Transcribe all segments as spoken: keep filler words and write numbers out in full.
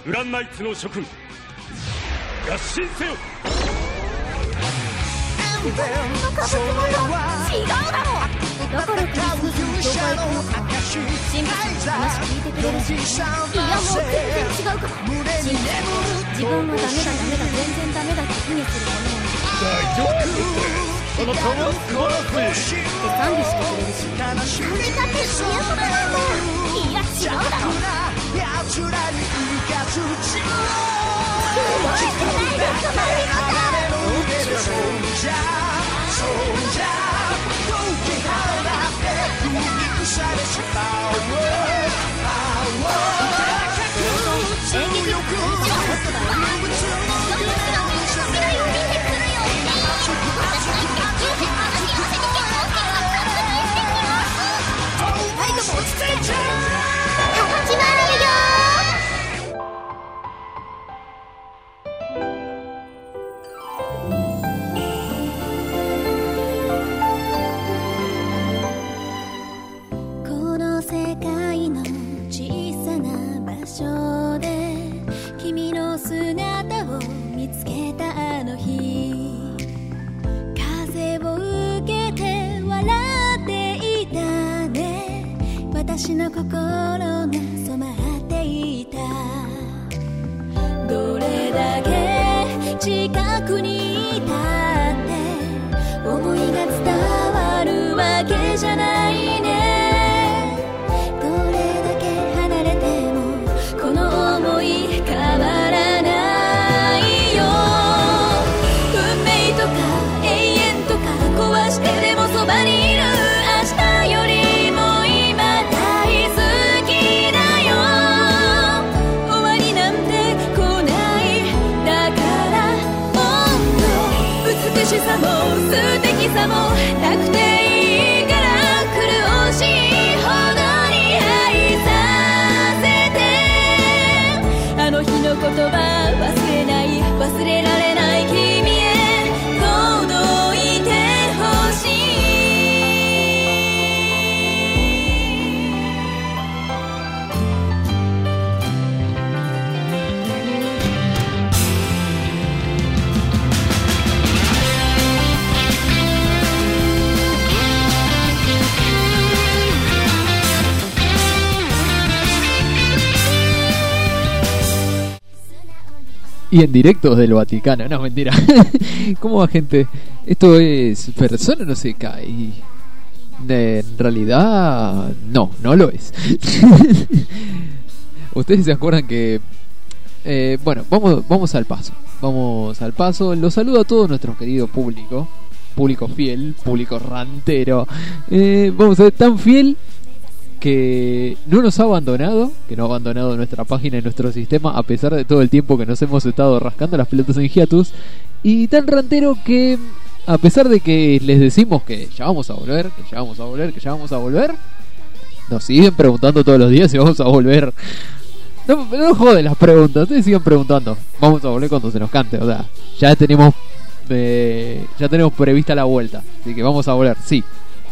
ウランナイツの諸君、合心せよ。 それは違うだろう。だからクリスマスに教会行くのか。神父さんの話聞いてくれるし、いやもう全然違うから。神父さん自分はダメだダメだ全然ダメだって卑下するものなの。 大丈夫あなたは素晴らしいって賛美してくれるし、なんでかってそういうことなんだ。いや違うだろう。すごいじゃないですかマリコさん。演劇の空気はホットだよ。そんな人がみんなの未来を見てくるよ。私の一点きゅうせん話し合わせて結婚してるわ。確認してきます。二人とも落ち着け。始まるよ。この世界の小さな場所で君の姿を見つけたあの日、風を受けて笑っていたね。私の心が染まっていた。どれだけ近くにいたって思いが伝わるわけじゃないね。素敵さもなくていいから苦しいほどに愛させて、あの日の言葉忘れない忘れられない君へ届いてほしい。 Y en directo desde el Vaticano, no, mentira. ¿Cómo va, gente? Esto es Persona no se cae. En realidad, no, no lo es. Ustedes se acuerdan que... Eh, bueno, vamos, vamos al paso. Vamos al paso. Los saludo a todo nuestro querido público. Público fiel, público rantero. Eh, vamos a ver, tan fiel que no nos ha abandonado, que no ha abandonado nuestra página y nuestro sistema a pesar de todo el tiempo que nos hemos estado rascando las pelotas en hiatus, y tan rantero que a pesar de que les decimos que ya vamos a volver, que ya vamos a volver, que ya vamos a volver, nos siguen preguntando todos los días si vamos a volver. No, no joden las preguntas, ustedes siguen preguntando. Vamos a volver cuando se nos cante, o sea, ya tenemos eh, ya tenemos prevista la vuelta, así que vamos a volver, sí.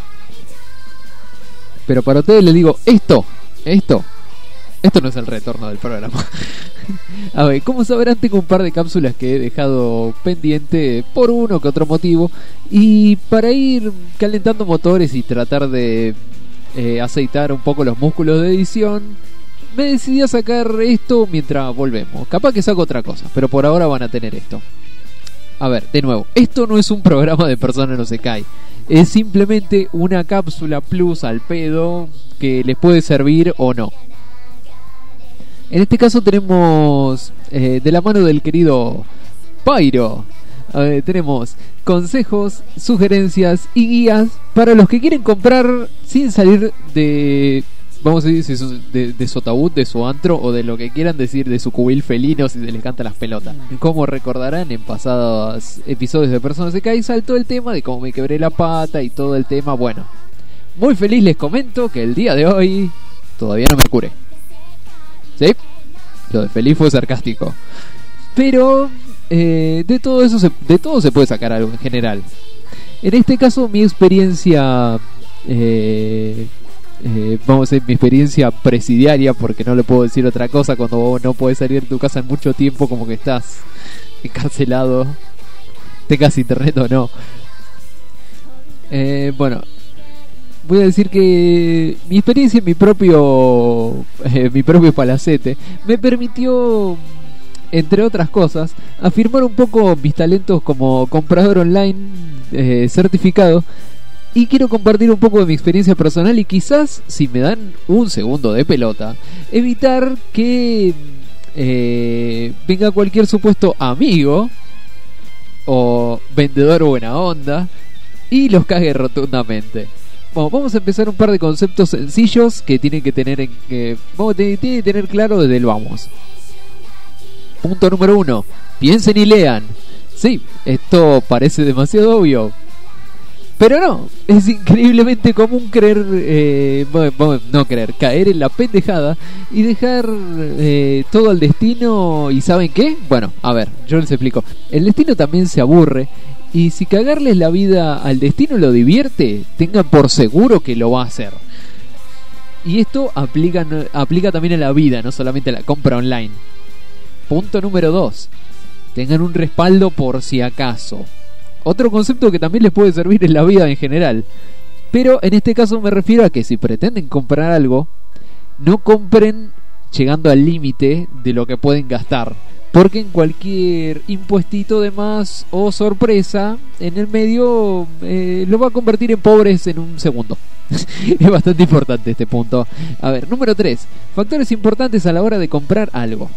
Pero para ustedes les digo, esto, esto, esto no es el retorno del programa. A ver, como sabrán, tengo un par de cápsulas que he dejado pendiente por uno que otro motivo. Y para ir calentando motores y tratar de eh, aceitar un poco los músculos de edición, me decidí a sacar esto mientras volvemos. Capaz que saco otra cosa, pero por ahora van a tener esto. A ver, de nuevo, esto no es un programa de Persona no se cae. Es simplemente una cápsula plus al pedo que les puede servir o no. En este caso tenemos eh, de la mano del querido Pyro, eh, tenemos consejos, sugerencias y guías para los que quieren comprar sin salir de, vamos a decir, de, de su ataúd, de su antro o de lo que quieran decir, de su cubil felino si se les canta las pelotas. Como recordarán, en pasados episodios de Persona se cae saltó el tema de cómo me quebré la pata y todo el tema. Bueno, muy feliz les comento que el día de hoy todavía no me curé. ¿Sí? Lo de feliz fue sarcástico. Pero eh, de todo eso se, de todo se puede sacar algo en general. En este caso mi experiencia eh, eh, vamos a decir, mi experiencia presidiaria, porque no le puedo decir otra cosa cuando vos no podés salir de tu casa en mucho tiempo, como que estás encarcelado, tengas internet o no. Eh, bueno, voy a decir que mi experiencia en mi propio eh, mi propio palacete me permitió, entre otras cosas, afirmar un poco mis talentos como comprador online eh, certificado. Y quiero compartir un poco de mi experiencia personal y quizás, si me dan un segundo de pelota, evitar que eh, venga cualquier supuesto amigo o vendedor buena onda y los cague rotundamente. Bueno, vamos a empezar un par de conceptos sencillos que tienen que tener en, que vamos, tienen que tener claro desde el vamos. Punto número uno: piensen y lean. Sí, esto parece demasiado obvio, pero no, es increíblemente común creer, eh, bueno, no creer, caer en la pendejada y dejar eh, todo al destino. ¿Y saben qué? Bueno, a ver, yo les explico. El destino también se aburre, y si cagarles la vida al destino lo divierte, tengan por seguro que lo va a hacer. Y esto aplica, aplica también a la vida, no solamente a la compra online. Punto número dos: tengan un respaldo por si acaso. Otro concepto que también les puede servir en la vida en general, pero en este caso me refiero a que si pretenden comprar algo, no compren llegando al límite de lo que pueden gastar, porque en cualquier impuestito de más o sorpresa en el medio eh, lo va a convertir en pobres en un segundo. Es bastante importante este punto. A ver, número tres: factores importantes a la hora de comprar algo.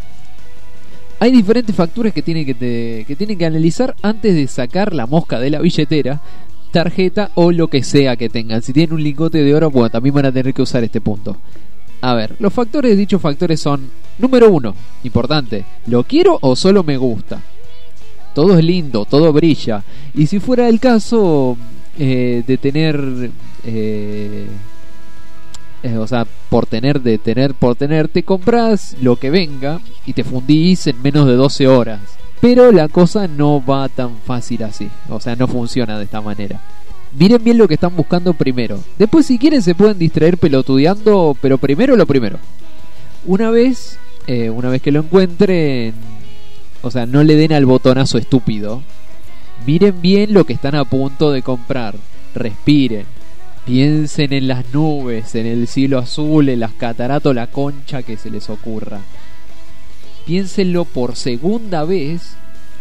Hay diferentes factores que tienen que, te, que tienen que analizar antes de sacar la mosca de la billetera, tarjeta o lo que sea que tengan. Si tienen un lingote de oro, bueno, también van a tener que usar este punto. A ver, los factores, dichos factores son: número uno, importante, ¿lo quiero o solo me gusta? Todo es lindo, todo brilla. Y si fuera el caso eh, de tener... Eh, Eh, o sea, por tener, de tener, por tener, te compras lo que venga y te fundís en menos de doce horas. Pero la cosa no va tan fácil así. O sea, no funciona de esta manera. Miren bien lo que están buscando primero. Después, si quieren, se pueden distraer pelotudeando, pero primero lo primero. Una vez, eh, una vez que lo encuentren, o sea, no le den al botonazo estúpido. Miren bien lo que están a punto de comprar. Respiren. Piensen en las nubes, en el cielo azul, en las cataratas, la concha que se les ocurra. Piénsenlo por segunda vez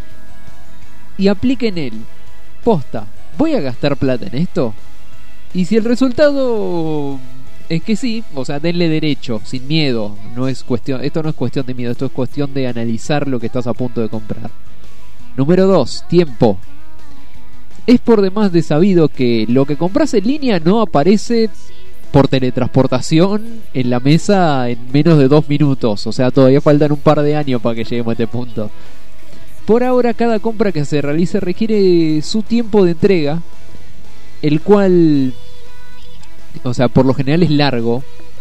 y apliquen el posta. ¿Voy a gastar plata en esto? Y si el resultado es que sí, o sea, denle derecho, sin miedo. No es cuestión, esto no es cuestión de miedo, esto es cuestión de analizar lo que estás a punto de comprar. Número dos, tiempo. Es por demás de sabido que lo que compras en línea no aparece por teletransportación en la mesa en menos de dos minutos. O sea, todavía faltan un par de años para que lleguemos a este punto. Por ahora, cada compra que se realice requiere su tiempo de entrega, el cual, o sea, por lo general es largo.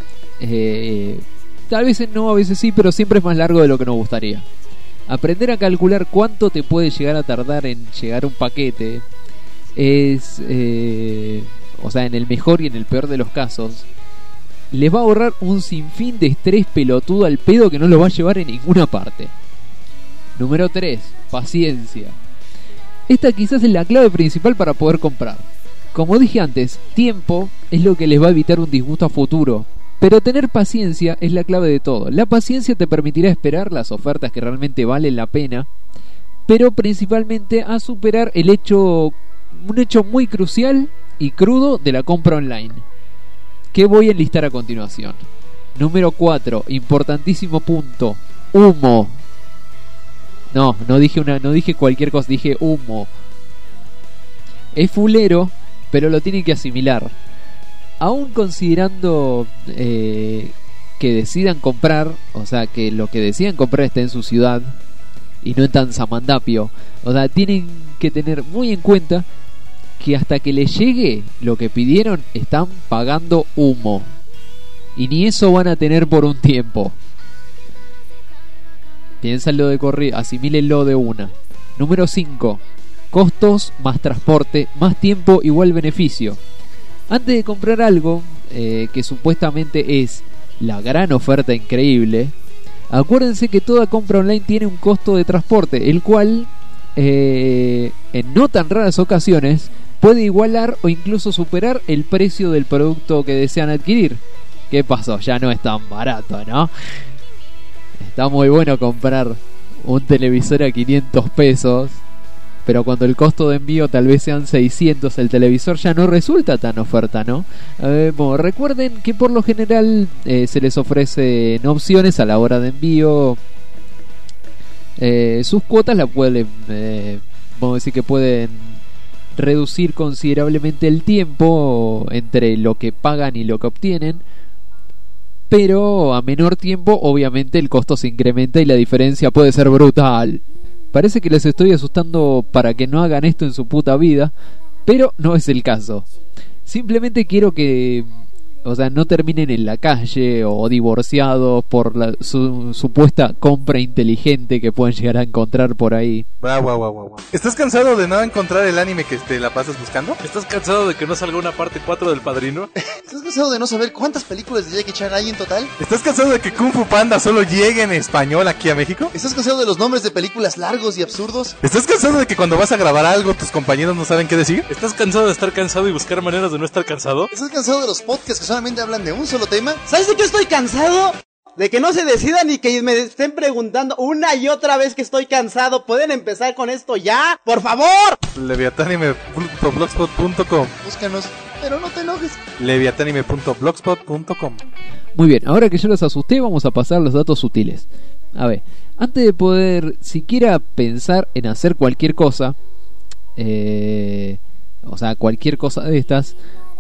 Eh, tal vez no, a veces sí, pero siempre es más largo de lo que nos gustaría. Aprender a calcular cuánto te puede llegar a tardar en llegar un paquete es, eh, o sea, en el mejor y en el peor de los casos, les va a ahorrar un sinfín de estrés pelotudo al pedo que no lo va a llevar en ninguna parte. Número tres, paciencia. Esta quizás es la clave principal para poder comprar. Como dije antes, tiempo es lo que les va a evitar un disgusto a futuro, pero tener paciencia es la clave de todo. La paciencia te permitirá esperar las ofertas que realmente valen la pena, pero principalmente a superar el hecho un hecho muy crucial y crudo de la compra online, que voy a enlistar a continuación. Número cuatro, importantísimo punto: humo. No, no dije una, no dije cualquier cosa, dije humo. Es fulero, pero lo tienen que asimilar. Aún considerando eh, que decidan comprar, o sea, que lo que decidan comprar esté en su ciudad y no en tan samandapio, o sea, tienen que tener muy en cuenta que hasta que les llegue lo que pidieron están pagando humo, y ni eso van a tener por un tiempo. Piénsenlo de corrido, asimílenlo de una. Número cinco, costos más transporte más tiempo igual beneficio. Antes de comprar algo, eh, que supuestamente es la gran oferta increíble, acuérdense que toda compra online tiene un costo de transporte, el cual eh, en no tan raras ocasiones puede igualar o incluso superar el precio del producto que desean adquirir. ¿Qué pasó? Ya no es tan barato, ¿no? Está muy bueno comprar un televisor a quinientos pesos, pero cuando el costo de envío tal vez sean seiscientos, el televisor ya no resulta tan oferta, ¿no? Eh, bueno, recuerden que por lo general eh, se les ofrecen opciones a la hora de envío. Eh, sus cuotas la pueden, eh, vamos a decir que pueden reducir considerablemente el tiempo entre lo que pagan y lo que obtienen, pero a menor tiempo obviamente el costo se incrementa y la diferencia puede ser brutal. Parece que les estoy asustando para que no hagan esto en su puta vida, pero no es el caso. Simplemente quiero que, o sea, no terminen en la calle o divorciados por la su, supuesta compra inteligente que pueden llegar a encontrar por ahí. Guau, guau, guau, guau. ¿Estás cansado de no encontrar el anime que te la pasas buscando? ¿Estás cansado de que no salga una parte cuatro del Padrino? ¿Estás cansado de no saber cuántas películas de Jackie Chan hay en total? ¿Estás cansado de que Kung Fu Panda solo llegue en español aquí a México? ¿Estás cansado de los nombres de películas largos y absurdos? ¿Estás cansado de que cuando vas a grabar algo tus compañeros no saben qué decir? ¿Estás cansado de estar cansado y buscar maneras de no estar cansado? ¿Estás cansado de los podcasts que solamente hablan de un solo tema? ¿Sabes de qué estoy cansado? De que no se decidan y que me estén preguntando una y otra vez que estoy cansado. ¿Pueden empezar con esto ya? ¡Por favor! Leviatanime punto blogspot punto com. Búscanos, pero no te enojes. Leviatanime punto blogspot punto com. Muy bien, ahora que yo los asusté, vamos a pasar los datos útiles. A ver, antes de poder siquiera pensar en hacer cualquier cosa, eh, o sea, cualquier cosa de estas,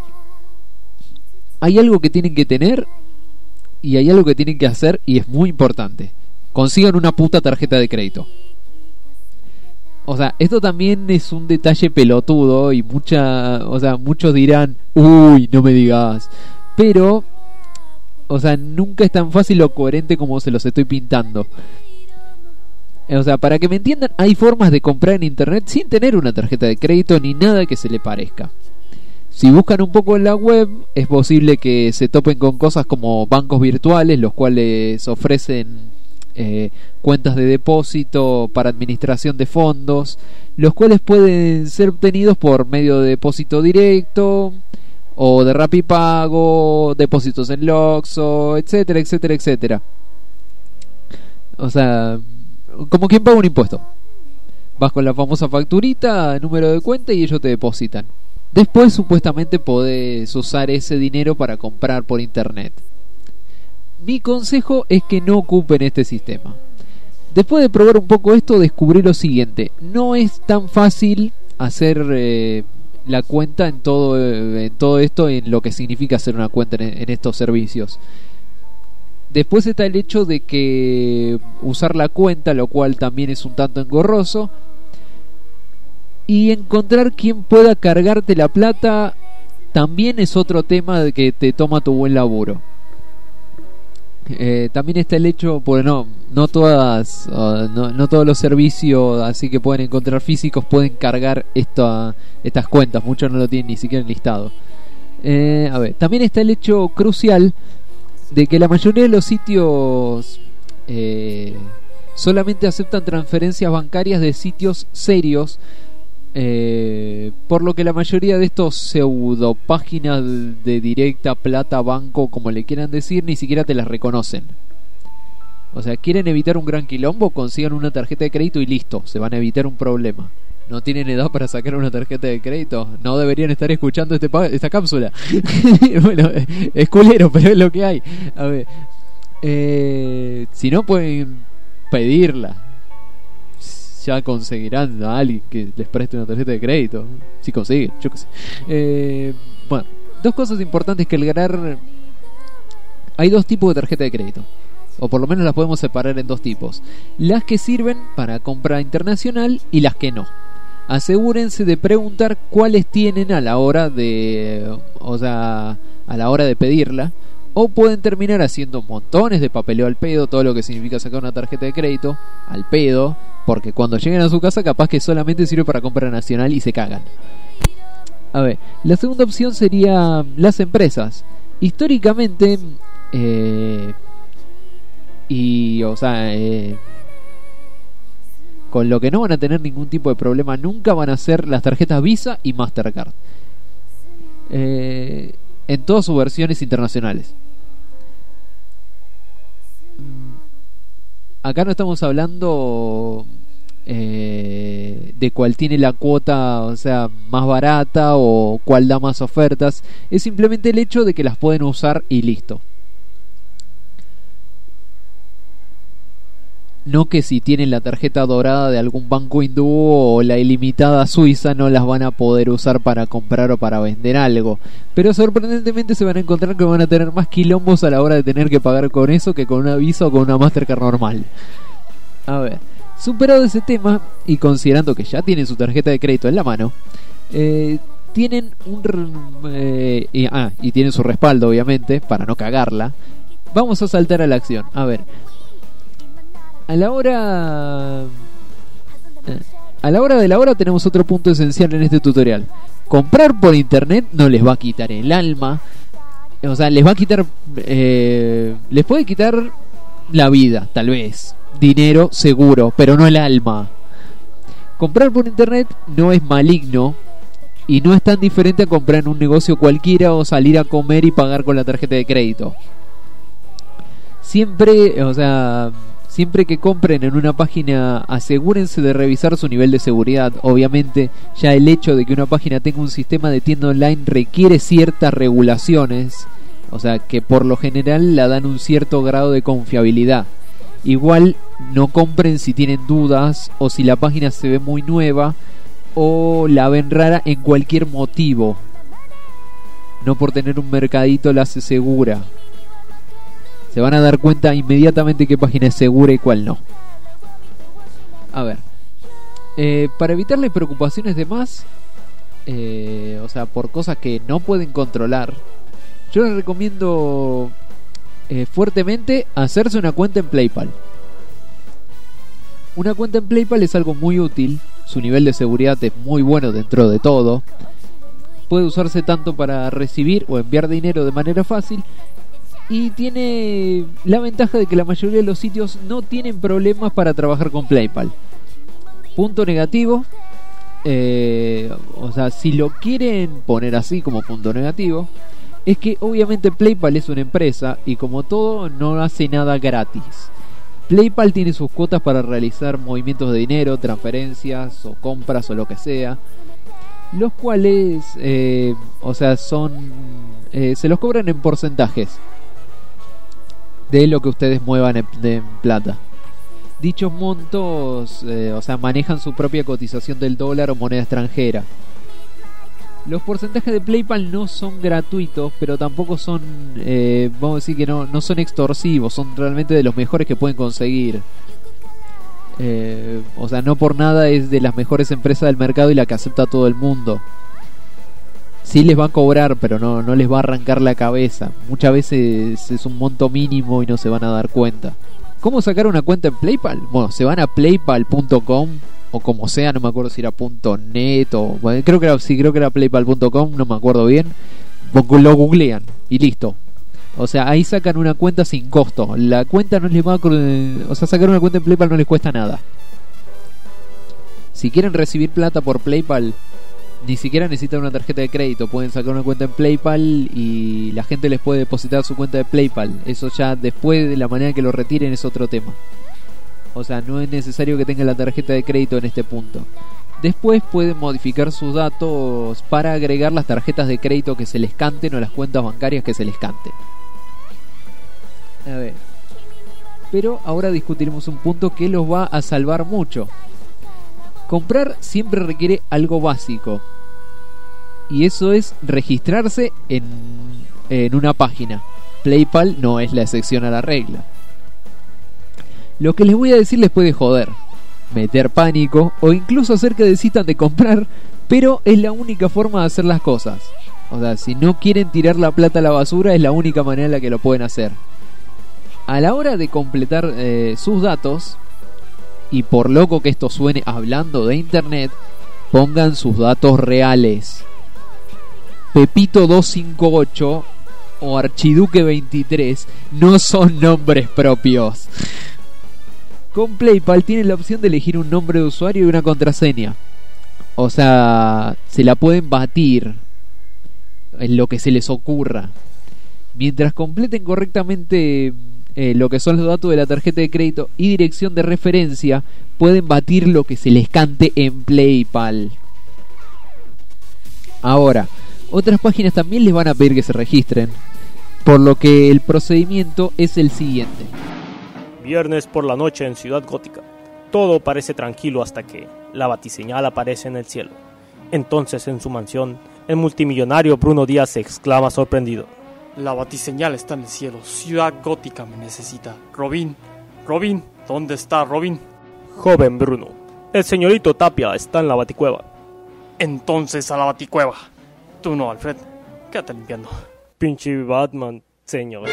hay algo que tienen que tener y hay algo que tienen que hacer, y es muy importante. Consigan una puta tarjeta de crédito. O sea, esto también es un detalle pelotudo y mucha, o sea, muchos dirán, uy, no me digas. Pero, o sea, nunca es tan fácil o coherente como se los estoy pintando. O sea, para que me entiendan, hay formas de comprar en internet sin tener una tarjeta de crédito ni nada que se le parezca. Si buscan un poco en la web, es posible que se topen con cosas como bancos virtuales, los cuales ofrecen eh, cuentas de depósito para administración de fondos, los cuales pueden ser obtenidos por medio de depósito directo o de Rapipago, depósitos en Loxo, etcétera, etcétera, etcétera. O sea, como quien paga un impuesto. Vas con la famosa facturita, número de cuenta y ellos te depositan. Después supuestamente podés usar ese dinero para comprar por internet. Mi consejo es que no ocupen este sistema. Después de probar un poco esto, descubrí lo siguiente: no es tan fácil hacer eh, la cuenta en todo, eh, en todo esto, en lo que significa hacer una cuenta en, en estos servicios. Después está el hecho de que usar la cuenta, lo cual también es un tanto engorroso. Y encontrar quien pueda cargarte la plata también es otro tema de que te toma tu buen laburo. Eh, también está el hecho, bueno, no todas, uh, no, no todos los servicios así que pueden encontrar físicos pueden cargar esta, estas cuentas. Muchos no lo tienen ni siquiera enlistado. Eh, a ver, también está el hecho crucial de que la mayoría de los sitios eh, solamente aceptan transferencias bancarias de sitios serios. Eh, por lo que la mayoría de estos pseudo páginas de directa, plata, banco, como le quieran decir, ni siquiera te las reconocen. O sea, quieren evitar un gran quilombo, consigan una tarjeta de crédito y listo, se van a evitar un problema. ¿No tienen edad para sacar una tarjeta de crédito? No deberían estar escuchando este pa- esta cápsula. Bueno, es culero, pero es lo que hay. A ver, eh, si no pueden pedirla, ya conseguirán a alguien que les preste una tarjeta de crédito. Si consiguen, yo qué sé. Eh, bueno, dos cosas importantes que aclarar. Hay dos tipos de tarjeta de crédito, o por lo menos las podemos separar en dos tipos: las que sirven para compra internacional y las que no. Asegúrense de preguntar cuáles tienen a la hora de, o sea, a la hora de pedirla, o pueden terminar haciendo montones de papeleo al pedo, todo lo que significa sacar una tarjeta de crédito al pedo, porque cuando lleguen a su casa capaz que solamente sirve para compra nacional y se cagan. A ver, la segunda opción sería las empresas. Históricamente, eh, y o sea, eh, con lo que no van a tener ningún tipo de problema nunca van a ser las tarjetas Visa y Mastercard. Eh, en todas sus versiones internacionales. Acá no estamos hablando eh, de cuál tiene la cuota, o sea, más barata o cuál da más ofertas. Es simplemente el hecho de que las pueden usar y listo. No que si tienen la tarjeta dorada de algún banco hindú o la ilimitada suiza no las van a poder usar para comprar o para vender algo. Pero sorprendentemente se van a encontrar que van a tener más quilombos a la hora de tener que pagar con eso que con una Visa o con una Mastercard normal. A ver, superado ese tema y considerando que ya tienen su tarjeta de crédito en la mano, eh, tienen un... Eh, y, ah, y tienen su respaldo obviamente para no cagarla. Vamos a saltar a la acción. A ver... A la hora A la hora de la hora tenemos otro punto esencial en este tutorial. Comprar por internet no les va a quitar el alma. O sea, les va a quitar eh, les puede quitar la vida, tal vez. Dinero, seguro, pero no el alma. Comprar por internet no es maligno y no es tan diferente a comprar en un negocio cualquiera o salir a comer y pagar con la tarjeta de crédito. Siempre, o sea... Siempre que compren en una página, asegúrense de revisar su nivel de seguridad. Obviamente, ya el hecho de que una página tenga un sistema de tienda online requiere ciertas regulaciones. O sea, que por lo general la dan un cierto grado de confiabilidad. Igual, no compren si tienen dudas o si la página se ve muy nueva o la ven rara en cualquier motivo. No por tener un mercadito la hace segura. Se van a dar cuenta inmediatamente qué página es segura y cuál no. A ver. Eh, para evitarle preocupaciones de más, eh, o sea, por cosas que no pueden controlar, yo les recomiendo eh, fuertemente hacerse una cuenta en PayPal. Una cuenta en PayPal es algo muy útil. Su nivel de seguridad es muy bueno dentro de todo. Puede usarse tanto para recibir o enviar dinero de manera fácil. Y tiene la ventaja de que la mayoría de los sitios no tienen problemas para trabajar con PayPal. Punto negativo, eh, o sea, si lo quieren poner así como punto negativo, es que obviamente PayPal es una empresa y como todo no hace nada gratis. PayPal tiene sus cuotas para realizar movimientos de dinero, transferencias o compras o lo que sea, los cuales, eh, o sea, son, eh, se los cobran en porcentajes de lo que ustedes muevan en, de, en plata. Dichos montos, eh, o sea, manejan su propia cotización del dólar o moneda extranjera. Los porcentajes de PayPal no son gratuitos, pero tampoco son, eh, vamos a decir que no, no son extorsivos, son realmente de los mejores que pueden conseguir. Eh, o sea, no por nada es de las mejores empresas del mercado y la que acepta todo el mundo. Sí les va a cobrar, pero no, no les va a arrancar la cabeza. Muchas veces es un monto mínimo y no se van a dar cuenta. ¿Cómo sacar una cuenta en PayPal? Bueno, se van a paypal punto com o como sea, no me acuerdo si era .net o... Bueno, creo que era, sí, creo que era paypal punto com, no me acuerdo bien. Lo googlean y listo. O sea, ahí sacan una cuenta sin costo. La cuenta no les va a... O sea, sacar una cuenta en PayPal no les cuesta nada. Si quieren recibir plata por PayPal... Ni siquiera necesitan una tarjeta de crédito. Pueden sacar una cuenta en PayPal y la gente les puede depositar su cuenta de PayPal. Eso ya después de la manera que lo retiren es otro tema. O sea, no es necesario que tengan la tarjeta de crédito en este punto. Después pueden modificar sus datos para agregar las tarjetas de crédito que se les canten o las cuentas bancarias que se les canten. A ver. Pero ahora discutiremos un punto que los va a salvar mucho. Comprar siempre requiere algo básico. Y eso es registrarse en, en una página. PayPal no es la excepción a la regla. Lo que les voy a decir les puede joder, meter pánico o incluso hacer que desistan de comprar, pero es la única forma de hacer las cosas. O sea, si no quieren tirar la plata a la basura, es la única manera en la que lo pueden hacer. A la hora de completar eh, sus datos, y por loco que esto suene hablando de internet, pongan sus datos reales. Pepito doscientos cincuenta y ocho o Archiduque veintitrés no son nombres propios. Con PlayPal tienen la opción de elegir un nombre de usuario y una contraseña. O sea, se la pueden batir en lo que se les ocurra. Mientras completen correctamente eh, lo que son los datos de la tarjeta de crédito y dirección de referencia, pueden batir lo que se les cante en PlayPal. Ahora, otras páginas también les van a pedir que se registren, por lo que el procedimiento es el siguiente. Viernes por la noche en Ciudad Gótica. Todo parece tranquilo hasta que la batiseñal aparece en el cielo. Entonces, en su mansión, el multimillonario Bruno Díaz exclama sorprendido: la batiseñal está en el cielo. Ciudad Gótica me necesita. Robin, Robin, ¿dónde está Robin? Joven Bruno, el señorito Tapia está en la baticueva. Entonces a la baticueva. Tú no, Alfred. Quédate limpiando. Pinche Batman, señor.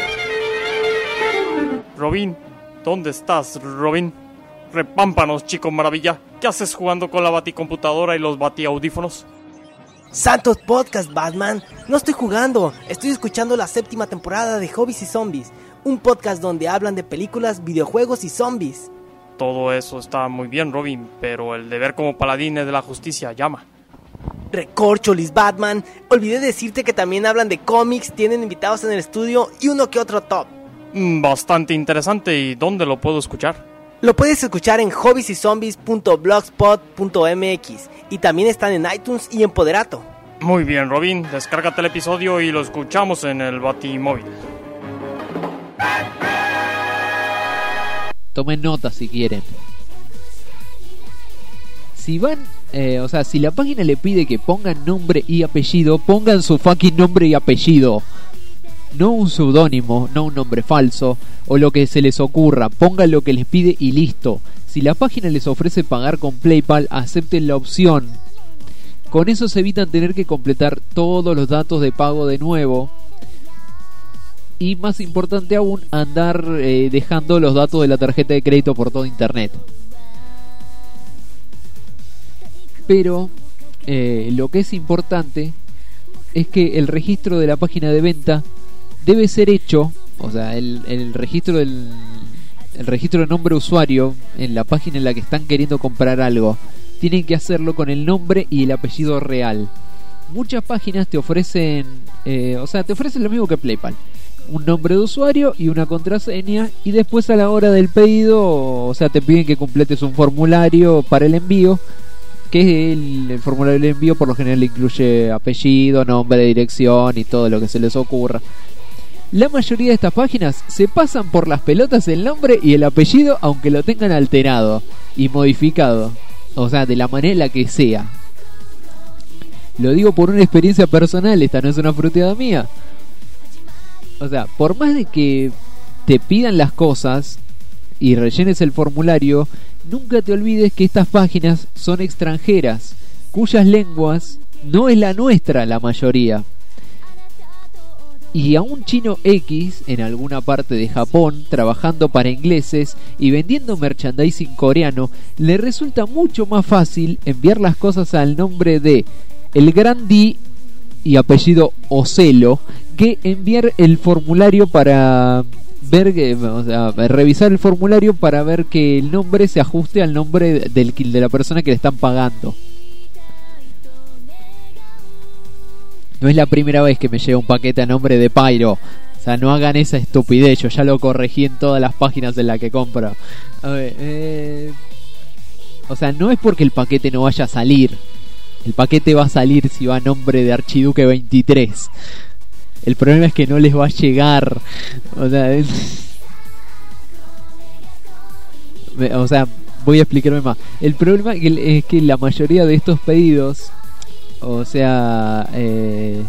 Robin, ¿dónde estás, Robin? Repámpanos, chico maravilla. ¿Qué haces jugando con la baticomputadora y los batiaudífonos? Santos Podcast, Batman. No estoy jugando, estoy escuchando la séptima temporada de Hobbies y Zombies, un podcast donde hablan de películas, videojuegos y zombies. Todo eso está muy bien, Robin, pero el deber como paladines de la justicia llama. Recorcholis, Batman. Olvidé decirte que también hablan de cómics, tienen invitados en el estudio y uno que otro top. Bastante interesante. ¿Y dónde lo puedo escuchar? Lo puedes escuchar en hobbies y zombies punto blogspot punto m x y también están en iTunes y en Poderato. Muy bien, Robin, descárgate el episodio y lo escuchamos en el Batimóvil. Tomen nota si quieren. Si van, eh, o sea, si la página le pide que pongan nombre y apellido, pongan su fucking nombre y apellido. No un seudónimo, no un nombre falso, o lo que se les ocurra. Pongan lo que les pide y listo. Si la página les ofrece pagar con PlayPal, acepten la opción. Con eso se evitan tener que completar todos los datos de pago de nuevo. Y más importante aún, andar eh, dejando los datos de la tarjeta de crédito por todo internet. Pero eh, lo que es importante es que el registro de la página de venta debe ser hecho, o sea, el, el registro del el registro de nombre usuario en la página en la que están queriendo comprar algo, tienen que hacerlo con el nombre y el apellido real. Muchas páginas te ofrecen, eh, o sea, te ofrecen lo mismo que PlayPal, un nombre de usuario y una contraseña, y después a la hora del pedido, o sea, te piden que completes un formulario para el envío, que el, el formulario del envío por lo general incluye apellido, nombre, dirección y todo lo que se les ocurra. La mayoría de estas páginas se pasan por las pelotas el nombre y el apellido, aunque lo tengan alterado y modificado, o sea, de la manera que sea. Lo digo por una experiencia personal, esta no es una fruteada mía. O sea, por más de que te pidan las cosas y rellenes el formulario, nunca te olvides que estas páginas son extranjeras, cuyas lenguas no es la nuestra la mayoría. Y a un chino X en alguna parte de Japón, trabajando para ingleses y vendiendo merchandising coreano, le resulta mucho más fácil enviar las cosas al nombre de el Gran Di y apellido Ocelo que enviar el formulario para ver que, o sea, revisar el formulario para ver que el nombre se ajuste al nombre del, de la persona que le están pagando. No es la primera vez que me llega un paquete a nombre de Pyro. O sea, no hagan esa estupidez. Yo ya lo corregí en todas las páginas en las que compro. A ver, eh... O sea, no es porque el paquete no vaya a salir. El paquete va a salir si va a nombre de Archiduque veintitrés. El problema es que no les va a llegar. O sea, es... o sea, voy a explicarme más. El problema es que la mayoría de estos pedidos, o sea, eh...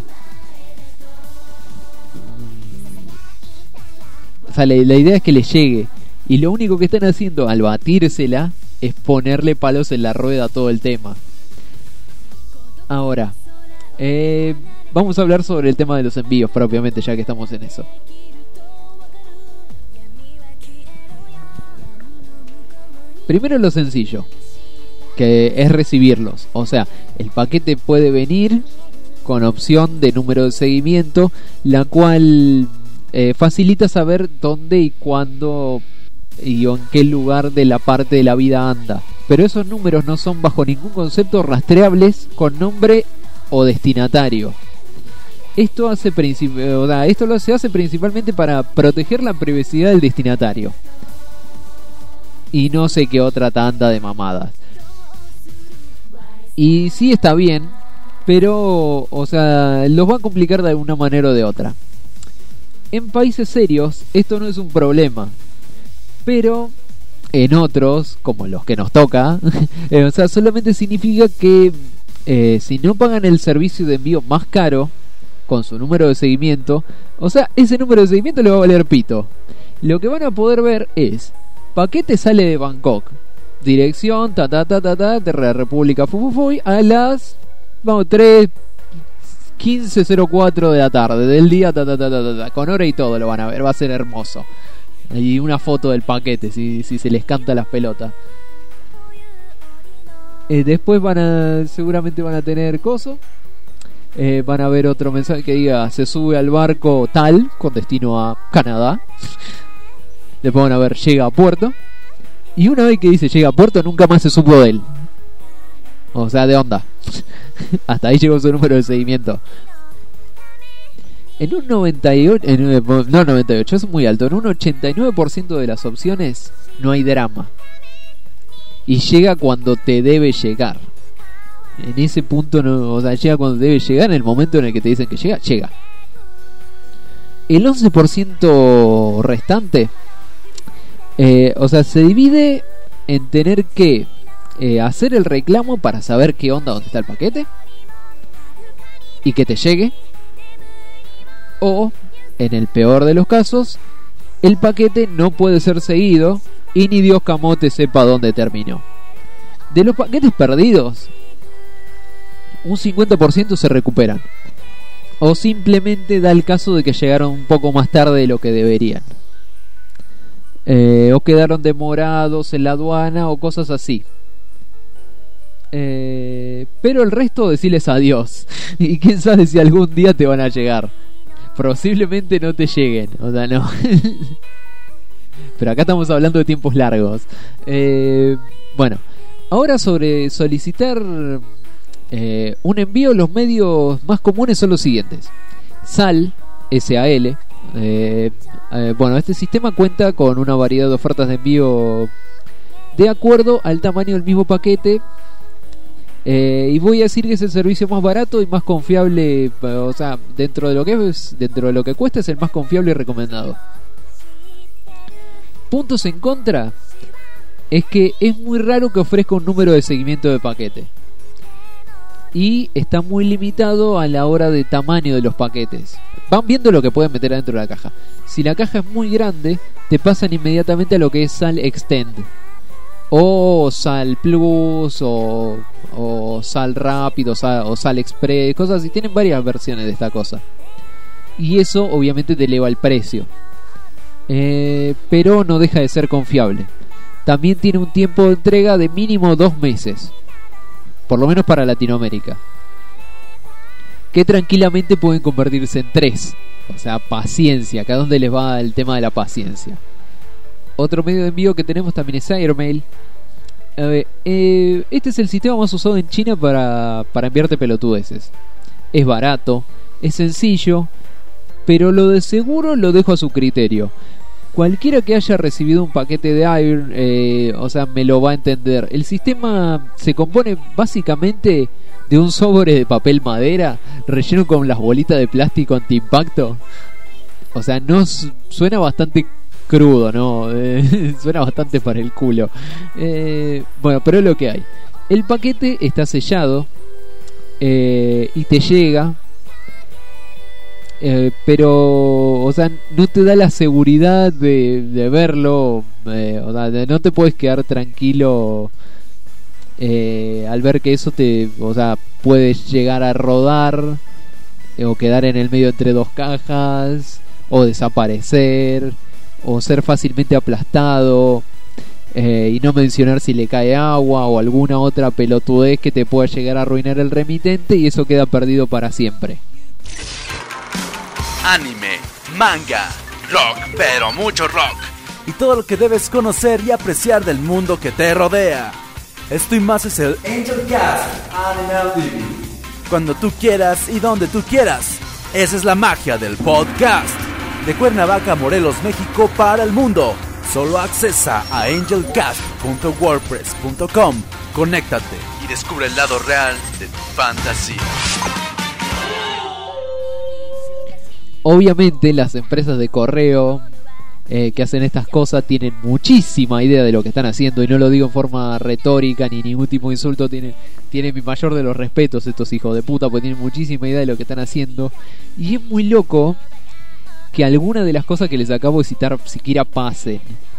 o sea, la, la idea es que les llegue. Y lo único que están haciendo al batírsela es ponerle palos en la rueda a todo el tema. Ahora, eh, vamos a hablar sobre el tema de los envíos propiamente, ya que estamos en eso. Primero lo sencillo, que es recibirlos. O sea, el paquete puede venir con opción de número de seguimiento, la cual eh, facilita saber dónde y cuándo y en qué lugar de la parte de la vida anda. Pero esos números no son bajo ningún concepto rastreables con nombre o destinatario. Esto hace princip- o sea, esto lo se hace principalmente para proteger la privacidad del destinatario. Y no sé qué otra tanda de mamadas. Y sí está bien, pero, o sea, los va a complicar de alguna manera o de otra. En países serios esto no es un problema, pero en otros, como los que nos toca, eh, o sea, solamente significa que eh, si no pagan el servicio de envío más caro con su número de seguimiento, o sea, ese número de seguimiento le va a valer pito. Lo que van a poder ver es: paquete sale de Bangkok, dirección ta ta ta ta ta de la República Fufufuy a las vamos tres quince cero cuatro de la tarde del día ta ta ta ta ta, con hora y todo lo van a ver, va a ser hermoso. Y una foto del paquete si, si se les canta las pelotas. Eh, después van a seguramente van a tener coso. Eh, van a ver otro mensaje que diga: se sube al barco tal con destino a Canadá. Después van a ver: llega a puerto. Y una vez que dice llega a puerto, nunca más se supo de él. O sea, de onda. Hasta ahí llegó su número de seguimiento. En un noventa y ocho, en, no noventa y ocho, es muy alto. En un ochenta y nueve por ciento de las opciones no hay drama. Y llega cuando te debe llegar. En ese punto no, o sea, llega cuando debe llegar. En el momento en el que te dicen que llega, llega. El once por ciento restante, eh, o sea, se divide en tener que eh, hacer el reclamo para saber qué onda, dónde está el paquete y que te llegue. O, en el peor de los casos, el paquete no puede ser seguido y ni Dios camote sepa dónde terminó. De los paquetes perdidos, un cincuenta por ciento se recuperan. O simplemente da el caso de que llegaron un poco más tarde de lo que deberían. Eh, o quedaron demorados en la aduana o cosas así. Eh, pero el resto, decirles adiós. Y quién sabe si algún día te van a llegar. Posiblemente no te lleguen. O sea, no. Pero acá estamos hablando de tiempos largos. Eh, bueno, ahora sobre solicitar eh, un envío, los medios más comunes son los siguientes. S A L, S A L. Eh, eh, bueno, este sistema cuenta con una variedad de ofertas de envío de acuerdo al tamaño del mismo paquete. Eh, y voy a decir que es el servicio más barato y más confiable, o sea, dentro de lo que es, dentro de lo que cuesta, es el más confiable y recomendado. Puntos en contra es que es muy raro que ofrezca un número de seguimiento de paquete y está muy limitado a la hora de tamaño de los paquetes. Van viendo lo que pueden meter adentro de la caja. Si la caja es muy grande, te pasan inmediatamente a lo que es S A L Extend o S A L Plus o, o S A L Rápido o S A L Express, cosas así. Tienen varias versiones de esta cosa y eso obviamente te eleva el precio, eh, pero no deja de ser confiable. También tiene un tiempo de entrega de mínimo dos meses, por lo menos para Latinoamérica, que tranquilamente pueden convertirse en tres. O sea, paciencia, acá donde les va el tema de la paciencia. Otro medio de envío que tenemos también es Airmail. A ver, eh, este es el sistema más usado en China para, para enviarte pelotudeces. Es barato, es sencillo, pero lo de seguro lo dejo a su criterio. Cualquiera que haya recibido un paquete de Air, eh, o sea, me lo va a entender. El sistema se compone básicamente de un sobre de papel madera relleno con las bolitas de plástico antiimpacto. O sea, no suena bastante crudo, ¿no? Eh, suena bastante para el culo. Eh, bueno, pero es lo que hay. El paquete está sellado eh, y te llega. Eh, pero, o sea, no te da la seguridad de, de verlo. Eh, o sea, de, no te puedes quedar tranquilo eh, al ver que eso te, o sea, puedes llegar a rodar eh, o quedar en el medio entre dos cajas o desaparecer o ser fácilmente aplastado. Eh, y no mencionar si le cae agua o alguna otra pelotudez que te pueda llegar a arruinar el remitente, y eso queda perdido para siempre. Anime, manga, rock, pero mucho rock. Y todo lo que debes conocer y apreciar del mundo que te rodea. Esto y más es el Angel Cast Anime T V. Cuando tú quieras y donde tú quieras. Esa es la magia del podcast. De Cuernavaca, Morelos, México, para el mundo. Solo accesa a angelcast punto wordpress punto com. Conéctate y descubre el lado real de tu fantasía. Obviamente las empresas de correo eh, que hacen estas cosas tienen muchísima idea de lo que están haciendo, y no lo digo en forma retórica ni ningún tipo de insulto. Tienen, tienen mi mayor de los respetos estos hijos de puta, porque tienen muchísima idea de lo que están haciendo. Y es muy loco que alguna de las cosas que les acabo de citar siquiera pasen.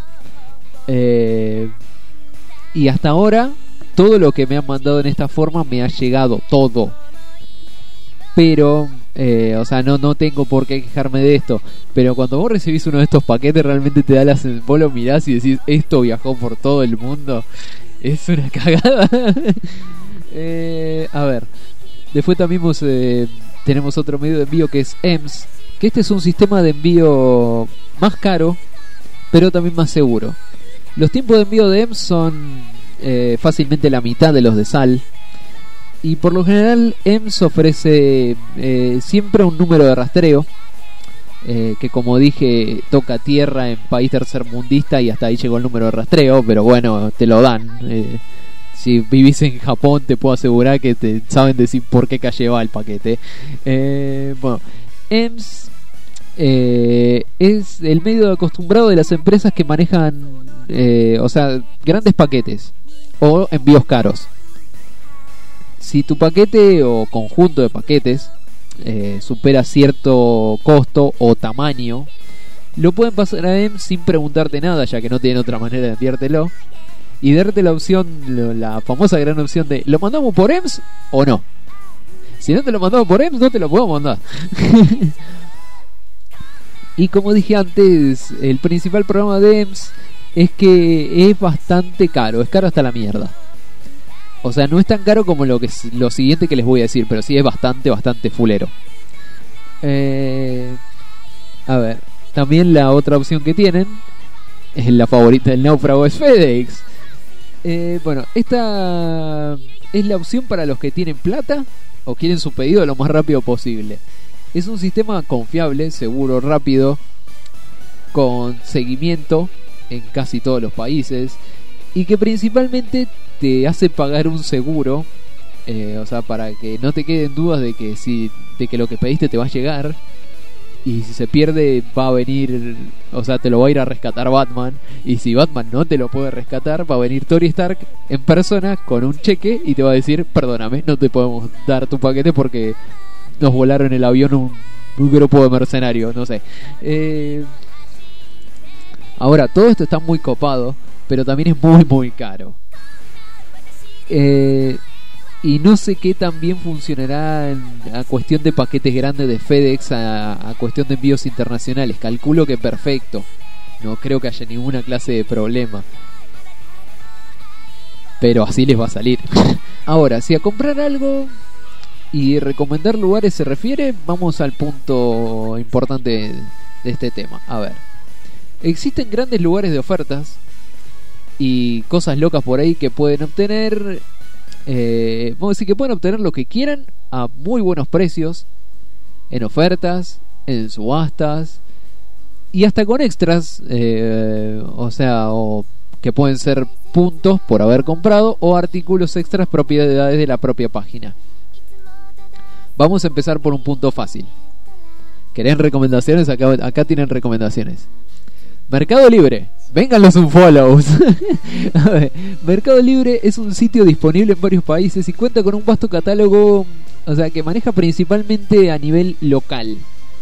Eh, y hasta ahora todo lo que me han mandado en esta forma me ha llegado, todo. Pero, eh, o sea, no, no tengo por qué quejarme de esto. Pero cuando vos recibís uno de estos paquetes, realmente te da la sensación, vos lo mirás y decís, esto viajó por todo el mundo. Es una cagada. eh, a ver, después también eh, tenemos otro medio de envío que es E M S, que este es un sistema de envío más caro, pero también más seguro. Los tiempos de envío de E M S son eh, fácilmente la mitad de los de S A L. Y por lo general E M S ofrece eh, siempre un número de rastreo, eh, que como dije toca tierra en país tercermundista, y hasta ahí llegó el número de rastreo, pero bueno, te lo dan. Eh, si vivís en Japón te puedo asegurar que te saben decir por qué calle va el paquete. Eh, bueno, E M S eh, es el medio acostumbrado de las empresas que manejan, eh, o sea, grandes paquetes o envíos caros. Si tu paquete o conjunto de paquetes eh, supera cierto costo o tamaño, lo pueden pasar a E M S sin preguntarte nada, ya que no tienen otra manera de enviártelo, y darte la opción, la famosa gran opción de ¿lo mandamos por E M S o no? Si no te lo mandamos por E M S, no te lo puedo mandar. Y como dije antes, el principal problema de E M S es que es bastante caro, es caro hasta la mierda. O sea, no es tan caro como lo que lo siguiente que les voy a decir, pero sí es bastante, bastante fulero. Eh, a ver, también la otra opción que tienen es la favorita del náufrago, es FedEx. Eh, bueno, esta es la opción para los que tienen plata o quieren su pedido lo más rápido posible. Es un sistema confiable, seguro, rápido, con seguimiento en casi todos los países, y que principalmente te hace pagar un seguro, eh, o sea, para que no te queden dudas de que si de que lo que pediste te va a llegar, y si se pierde va a venir, o sea, te lo va a ir a rescatar Batman, y si Batman no te lo puede rescatar, va a venir Tony Stark en persona con un cheque y te va a decir, perdóname, no te podemos dar tu paquete porque nos volaron el avión un, un grupo de mercenarios, no sé. Eh, ahora, todo esto está muy copado, pero también es muy muy caro. Eh, y no sé qué tan bien funcionará en, a cuestión de paquetes grandes de FedEx, a, a cuestión de envíos internacionales. Calculo que perfecto, no creo que haya ninguna clase de problema, pero así les va a salir. Ahora, si a comprar algo y recomendar lugares se refiere, vamos al punto importante de, de este tema. A ver, existen grandes lugares de ofertas y cosas locas por ahí que pueden obtener, eh, vamos a decir que pueden obtener lo que quieran a muy buenos precios, en ofertas, en subastas y hasta con extras, eh, o sea, o que pueden ser puntos por haber comprado o artículos extras propiedades de la propia página. Vamos a empezar por un punto fácil. ¿Querés recomendaciones? Acá, acá tienen recomendaciones. Mercado Libre, vengan los unfollows. A ver, Mercado Libre es un sitio disponible en varios países y cuenta con un vasto catálogo, o sea, que maneja principalmente a nivel local.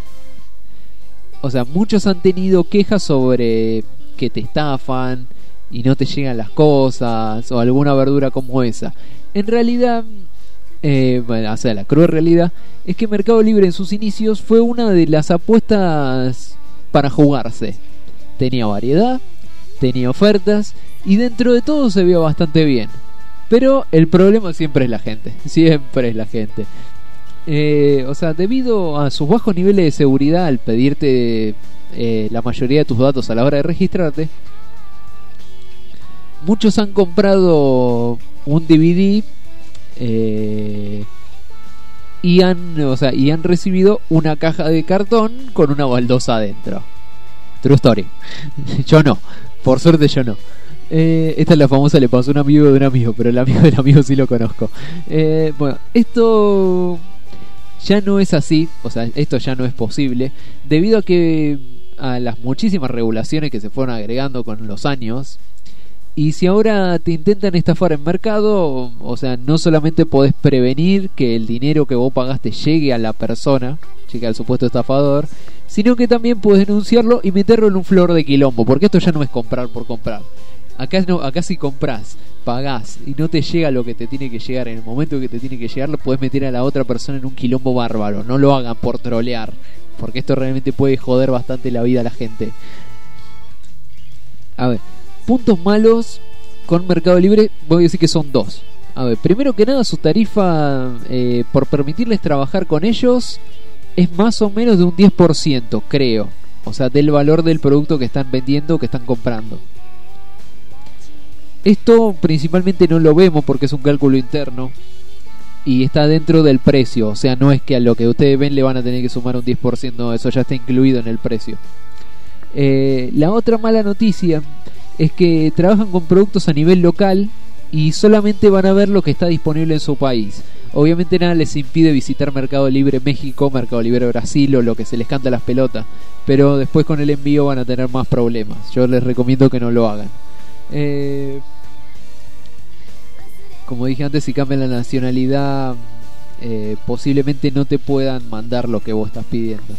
O sea, muchos han tenido quejas sobre que te estafan y no te llegan las cosas, o alguna verdura como esa. En realidad, eh, bueno, o sea, la cruel realidad es que Mercado Libre en sus inicios fue una de las apuestas para jugarse. Tenía variedad, tenía ofertas y dentro de todo se vio bastante bien. Pero el problema siempre es la gente, siempre es la gente. Eh, o sea, debido a sus bajos niveles de seguridad al pedirte eh, la mayoría de tus datos a la hora de registrarte, muchos han comprado un D V D eh, y han, o sea, y han recibido una caja de cartón con una baldosa adentro. True story. Yo no, por suerte yo no. Eh, esta es la famosa, le pasó a un amigo de un amigo, pero el amigo del amigo sí lo conozco. Eh, bueno, esto ya no es así, o sea, esto ya no es posible, debido a que a las muchísimas regulaciones que se fueron agregando con los años. Y si ahora te intentan estafar en mercado, o sea, no solamente podés prevenir que el dinero que vos pagaste llegue a la persona, llegue al supuesto estafador, sino que también podés denunciarlo y meterlo en un flor de quilombo, porque esto ya no es comprar por comprar. Acá no, acá si compras, pagás y no te llega lo que te tiene que llegar en el momento que te tiene que llegar, lo podés meter a la otra persona en un quilombo bárbaro. No lo hagan por trolear, porque esto realmente puede joder bastante la vida a la gente. A ver, puntos malos con Mercado Libre, voy a decir que son dos. A ver, primero que nada, su tarifa eh, por permitirles trabajar con ellos es más o menos de un diez por ciento, creo. O sea, del valor del producto que están vendiendo o que están comprando. Esto principalmente no lo vemos porque es un cálculo interno y está dentro del precio. O sea, no es que a lo que ustedes ven le van a tener que sumar un diez por ciento, no, eso ya está incluido en el precio. Eh, la otra mala noticia es que trabajan con productos a nivel local y solamente van a ver lo que está disponible en su país. Obviamente nada les impide visitar Mercado Libre México, Mercado Libre Brasil o lo que se les canta las pelotas, pero después con el envío van a tener más problemas. Yo les recomiendo que no lo hagan. Eh, como dije antes, si cambian la nacionalidad, eh, posiblemente no te puedan mandar lo que vos estás pidiendo.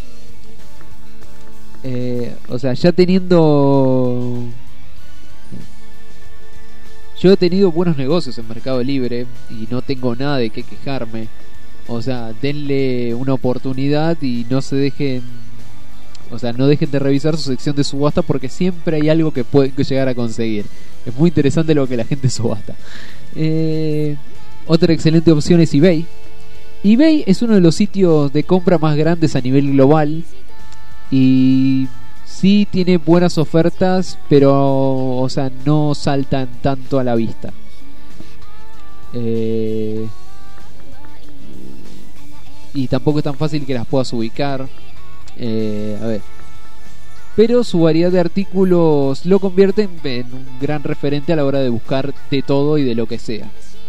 Eh, o sea, ya teniendo... Yo he tenido buenos negocios en Mercado Libre y no tengo nada de qué quejarme. O sea, denle una oportunidad y no se dejen... O sea, no dejen de revisar su sección de subasta porque siempre hay algo que pueden llegar a conseguir. Es muy interesante lo que la gente subasta. Eh, otra excelente opción es eBay. eBay es uno de los sitios de compra más grandes a nivel global. Y sí tiene buenas ofertas, pero, o sea, no saltan tanto a la vista. Eh, y tampoco es tan fácil que las puedas ubicar. Eh, a ver, pero su variedad de artículos lo convierte en, en un gran referente a la hora de buscar de todo y de lo que sea.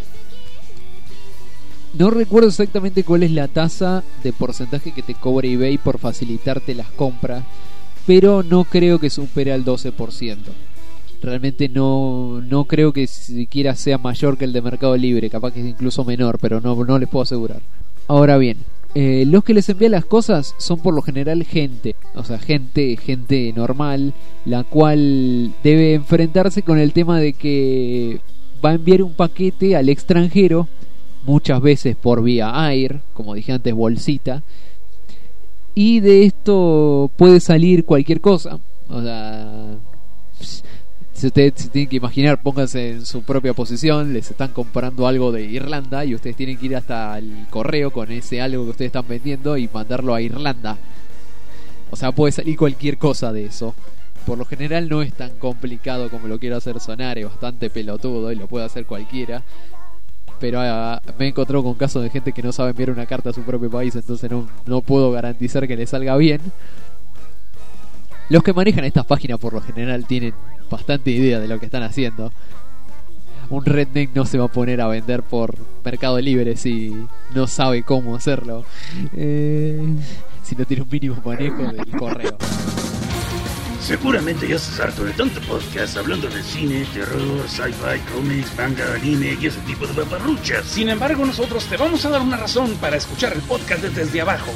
No recuerdo exactamente cuál es la tasa de porcentaje que te cobra eBay por facilitarte las compras, pero no creo que supere al doce por ciento. Realmente no, no creo que siquiera sea mayor que el de Mercado Libre, capaz que es incluso menor, pero no, no les puedo asegurar. Ahora bien, Eh, los que les envían las cosas son por lo general gente, o sea, gente, gente normal, la cual debe enfrentarse con el tema de que va a enviar un paquete al extranjero, muchas veces por vía air, como dije antes, bolsita, y de esto puede salir cualquier cosa. O sea, si ustedes se tienen que imaginar, pónganse en su propia posición, les están comprando algo de Irlanda y ustedes tienen que ir hasta el correo con ese algo que ustedes están vendiendo y mandarlo a Irlanda. O sea, puede salir cualquier cosa de eso. Por lo general no es tan complicado como lo quiero hacer sonar, es bastante pelotudo y lo puede hacer cualquiera. Pero uh, me he encontrado con casos de gente que no sabe enviar una carta a su propio país, entonces no, no puedo garantizar que le salga bien. Los que manejan estas páginas por lo general tienen bastante idea de lo que están haciendo. Un redneck no se va a poner a vender por Mercado Libre si no sabe cómo hacerlo, eh, si no tiene un mínimo manejo del correo. Seguramente ya estás harto de tanto podcast hablando de cine, terror, sci-fi, cómics, manga, anime y ese tipo de paparruchas. Sin embargo, nosotros te vamos a dar una razón para escuchar el podcast desde abajo,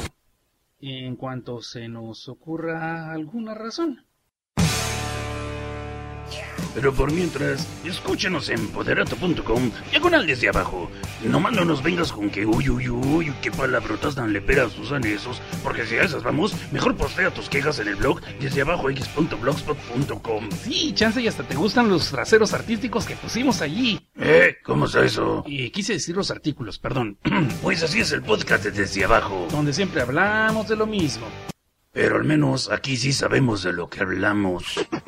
en cuanto se nos ocurra alguna razón. Pero por mientras, escúchanos en poderato punto com, diagonal desde abajo. Nomás no nos vengas con que uy, uy, uy, qué palabrotas tan leperas usan esos, porque si a esas vamos, mejor postea tus quejas en el blog desde abajo x punto blogspot punto com. Sí, chance y hasta te gustan los traseros artísticos que pusimos allí. ¿Eh? ¿Cómo es eso? Y quise decir los artículos, perdón. Pues así es el podcast de Desde Abajo, donde siempre hablamos de lo mismo. Pero al menos aquí sí sabemos de lo que hablamos.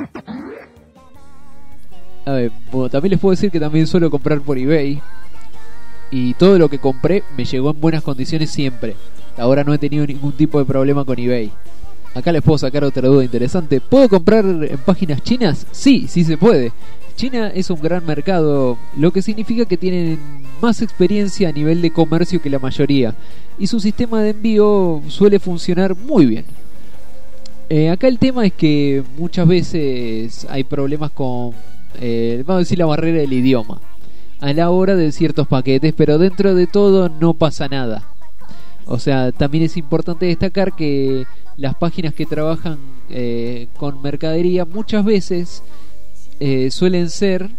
A ver, bueno, también les puedo decir que también suelo comprar por eBay. Y todo lo que compré me llegó en buenas condiciones siempre. Ahora no he tenido ningún tipo de problema con eBay. Acá les puedo sacar otra duda interesante. ¿Puedo comprar en páginas chinas? Sí, sí se puede. China es un gran mercado, lo que significa que tienen más experiencia a nivel de comercio que la mayoría. Y su sistema de envío suele funcionar muy bien. Eh, acá el tema es que muchas veces hay problemas con... Eh, vamos a decir la barrera del idioma a la hora de ciertos paquetes, pero dentro de todo no pasa nada. O sea, también es importante destacar que las páginas que trabajan eh, con mercadería muchas veces eh, suelen ser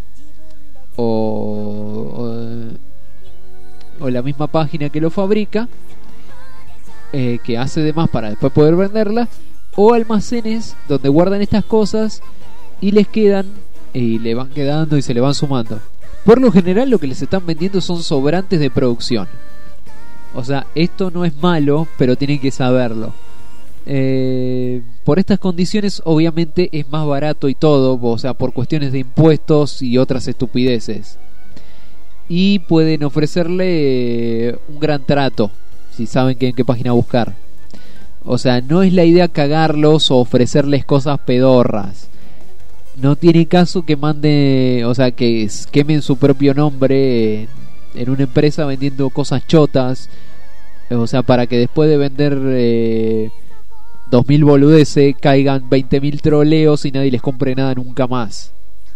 o, o, o la misma página que lo fabrica, eh, que hace de más para después poder venderla, o almacenes donde guardan estas cosas y les quedan y le van quedando y se le van sumando. Por lo general lo que les están vendiendo son sobrantes de producción. O sea, esto no es malo, pero tienen que saberlo. Eh, por estas condiciones obviamente es más barato y todo, o sea, por cuestiones de impuestos y otras estupideces. Y pueden ofrecerle un gran trato si saben que en qué página buscar. O sea, no es la idea cagarlos o ofrecerles cosas pedorras. No tiene caso que mande, o sea, que quemen su propio nombre en, en una empresa vendiendo cosas chotas, o sea, para que después de vender eh, dos mil boludeces caigan veinte mil troleos y nadie les compre nada nunca más.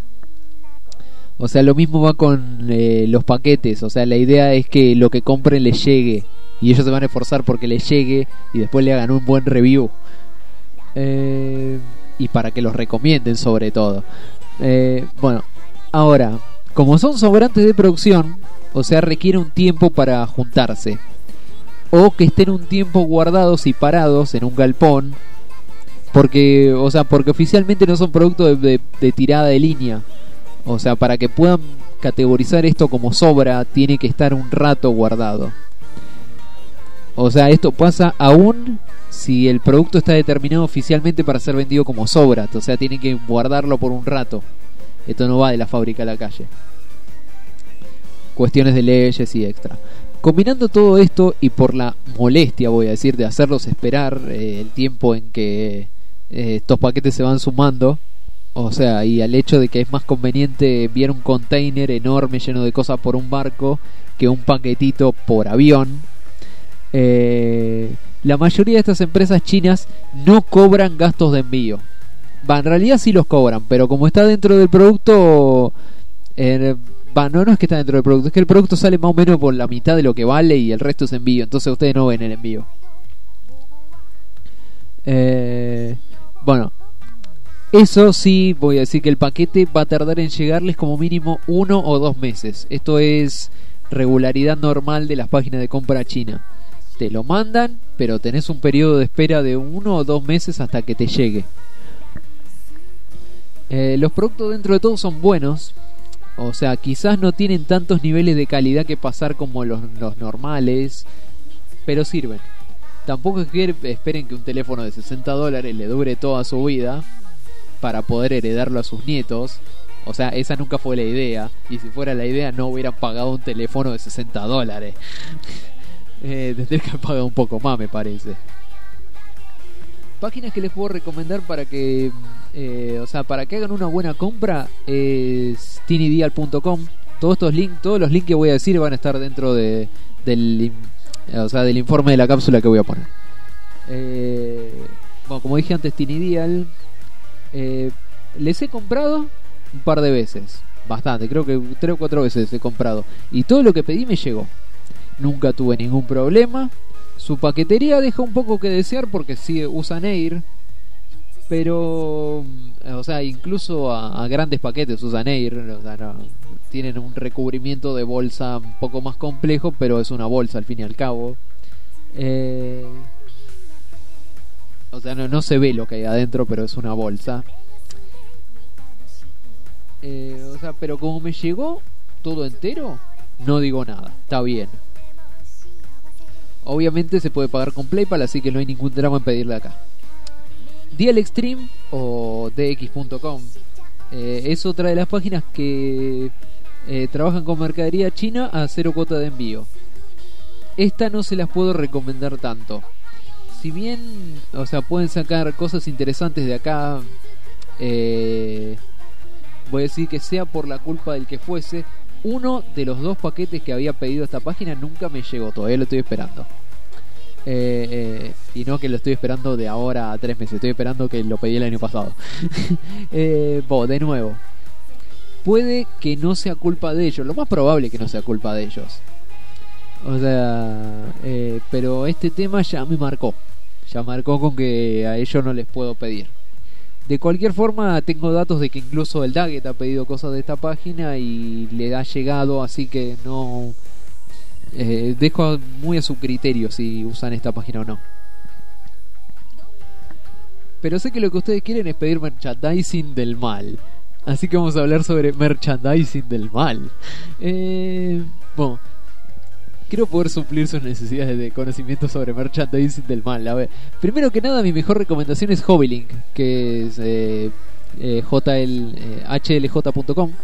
O sea, lo mismo va con eh, los paquetes. O sea, la idea es que lo que compren les llegue y ellos se van a esforzar porque les llegue y después le hagan un buen review. Eh... y para que los recomienden sobre todo. Eh, bueno, ahora, como son sobrantes de producción, o sea, requiere un tiempo para juntarse, o que estén un tiempo guardados y parados en un galpón, porque, o sea, porque oficialmente no son productos de, de, de tirada de línea. O sea, para que puedan categorizar esto como sobra, tiene que estar un rato guardado. O sea, esto pasa aún si el producto está determinado oficialmente para ser vendido como sobra. O sea, tienen que guardarlo por un rato. Esto no va de la fábrica a la calle. Cuestiones de leyes y extra. Combinando todo esto y por la molestia, voy a decir, de hacerlos esperar eh, el tiempo en que eh, estos paquetes se van sumando. O sea, y al hecho de que es más conveniente enviar un container enorme lleno de cosas por un barco que un paquetito por avión. Eh, la mayoría de estas empresas chinas no cobran gastos de envío. Va, en realidad sí los cobran, pero como está dentro del producto, eh, va, no, no es que está dentro del producto, es que el producto sale más o menos por la mitad de lo que vale y el resto es envío, entonces ustedes no ven el envío. Eh, bueno, eso sí, voy a decir que el paquete va a tardar en llegarles como mínimo uno o dos meses. Esto es regularidad normal de las páginas de compra china. Te lo mandan, pero tenés un periodo de espera de uno o dos meses hasta que te llegue. Eh, los productos dentro de todo son buenos. O sea, quizás no tienen tantos niveles de calidad que pasar como los, los normales, pero sirven. Tampoco es que esperen que un teléfono de sesenta dólares le dure toda su vida para poder heredarlo a sus nietos. O sea, esa nunca fue la idea. Y si fuera la idea no hubieran pagado un teléfono de sesenta dólares. Eh, tendré que pagar un poco más, me parece. Páginas que les puedo recomendar para que eh, o sea, para que hagan una buena compra es tinidial punto com. Todos estos links, todos los links que voy a decir van a estar dentro de del, o sea, del informe de la cápsula que voy a poner. Eh, bueno, como dije antes, Tinidial eh, les he comprado un par de veces, bastante, creo que tres o cuatro veces he comprado y todo lo que pedí me llegó. Nunca tuve ningún problema. Su paquetería deja un poco que desear porque sí usan Air. Pero, o sea, incluso a, a grandes paquetes usan Air, o sea, no, tienen un recubrimiento de bolsa un poco más complejo, pero es una bolsa al fin y al cabo. Eh, o sea, no, no se ve lo que hay adentro, pero es una bolsa. Eh, o sea, pero como me llegó todo entero, no digo nada, está bien. Obviamente se puede pagar con PlayPal, así que no hay ningún drama en pedirle acá. D L Extreme o D X punto com eh, es otra de las páginas que eh, trabajan con mercadería china a cero cuota de envío. Esta no se las puedo recomendar tanto. Si bien, o sea, pueden sacar cosas interesantes de acá, eh, voy a decir que sea por la culpa del que fuese, uno de los dos paquetes que había pedido esta página nunca me llegó, todavía lo estoy esperando. Eh, eh, y no que lo estoy esperando de ahora a tres meses, estoy esperando que lo pedí el año pasado. eh, bo, de nuevo, puede que no sea culpa de ellos, lo más probable que no sea culpa de ellos. O sea, eh, pero este tema ya me marcó, ya marcó con que a ellos no les puedo pedir. De cualquier forma, tengo datos de que incluso el Daggett ha pedido cosas de esta página y le ha llegado, así que no... Eh, dejo muy a su criterio si usan esta página o no. Pero sé que lo que ustedes quieren es pedir merchandising del mal, así que vamos a hablar sobre merchandising del mal. eh, Bueno, quiero poder suplir sus necesidades de conocimiento sobre merchandising del mal. A ver, primero que nada, mi mejor recomendación es Hobbylink, que es eh, eh, J L, eh, H L J punto com.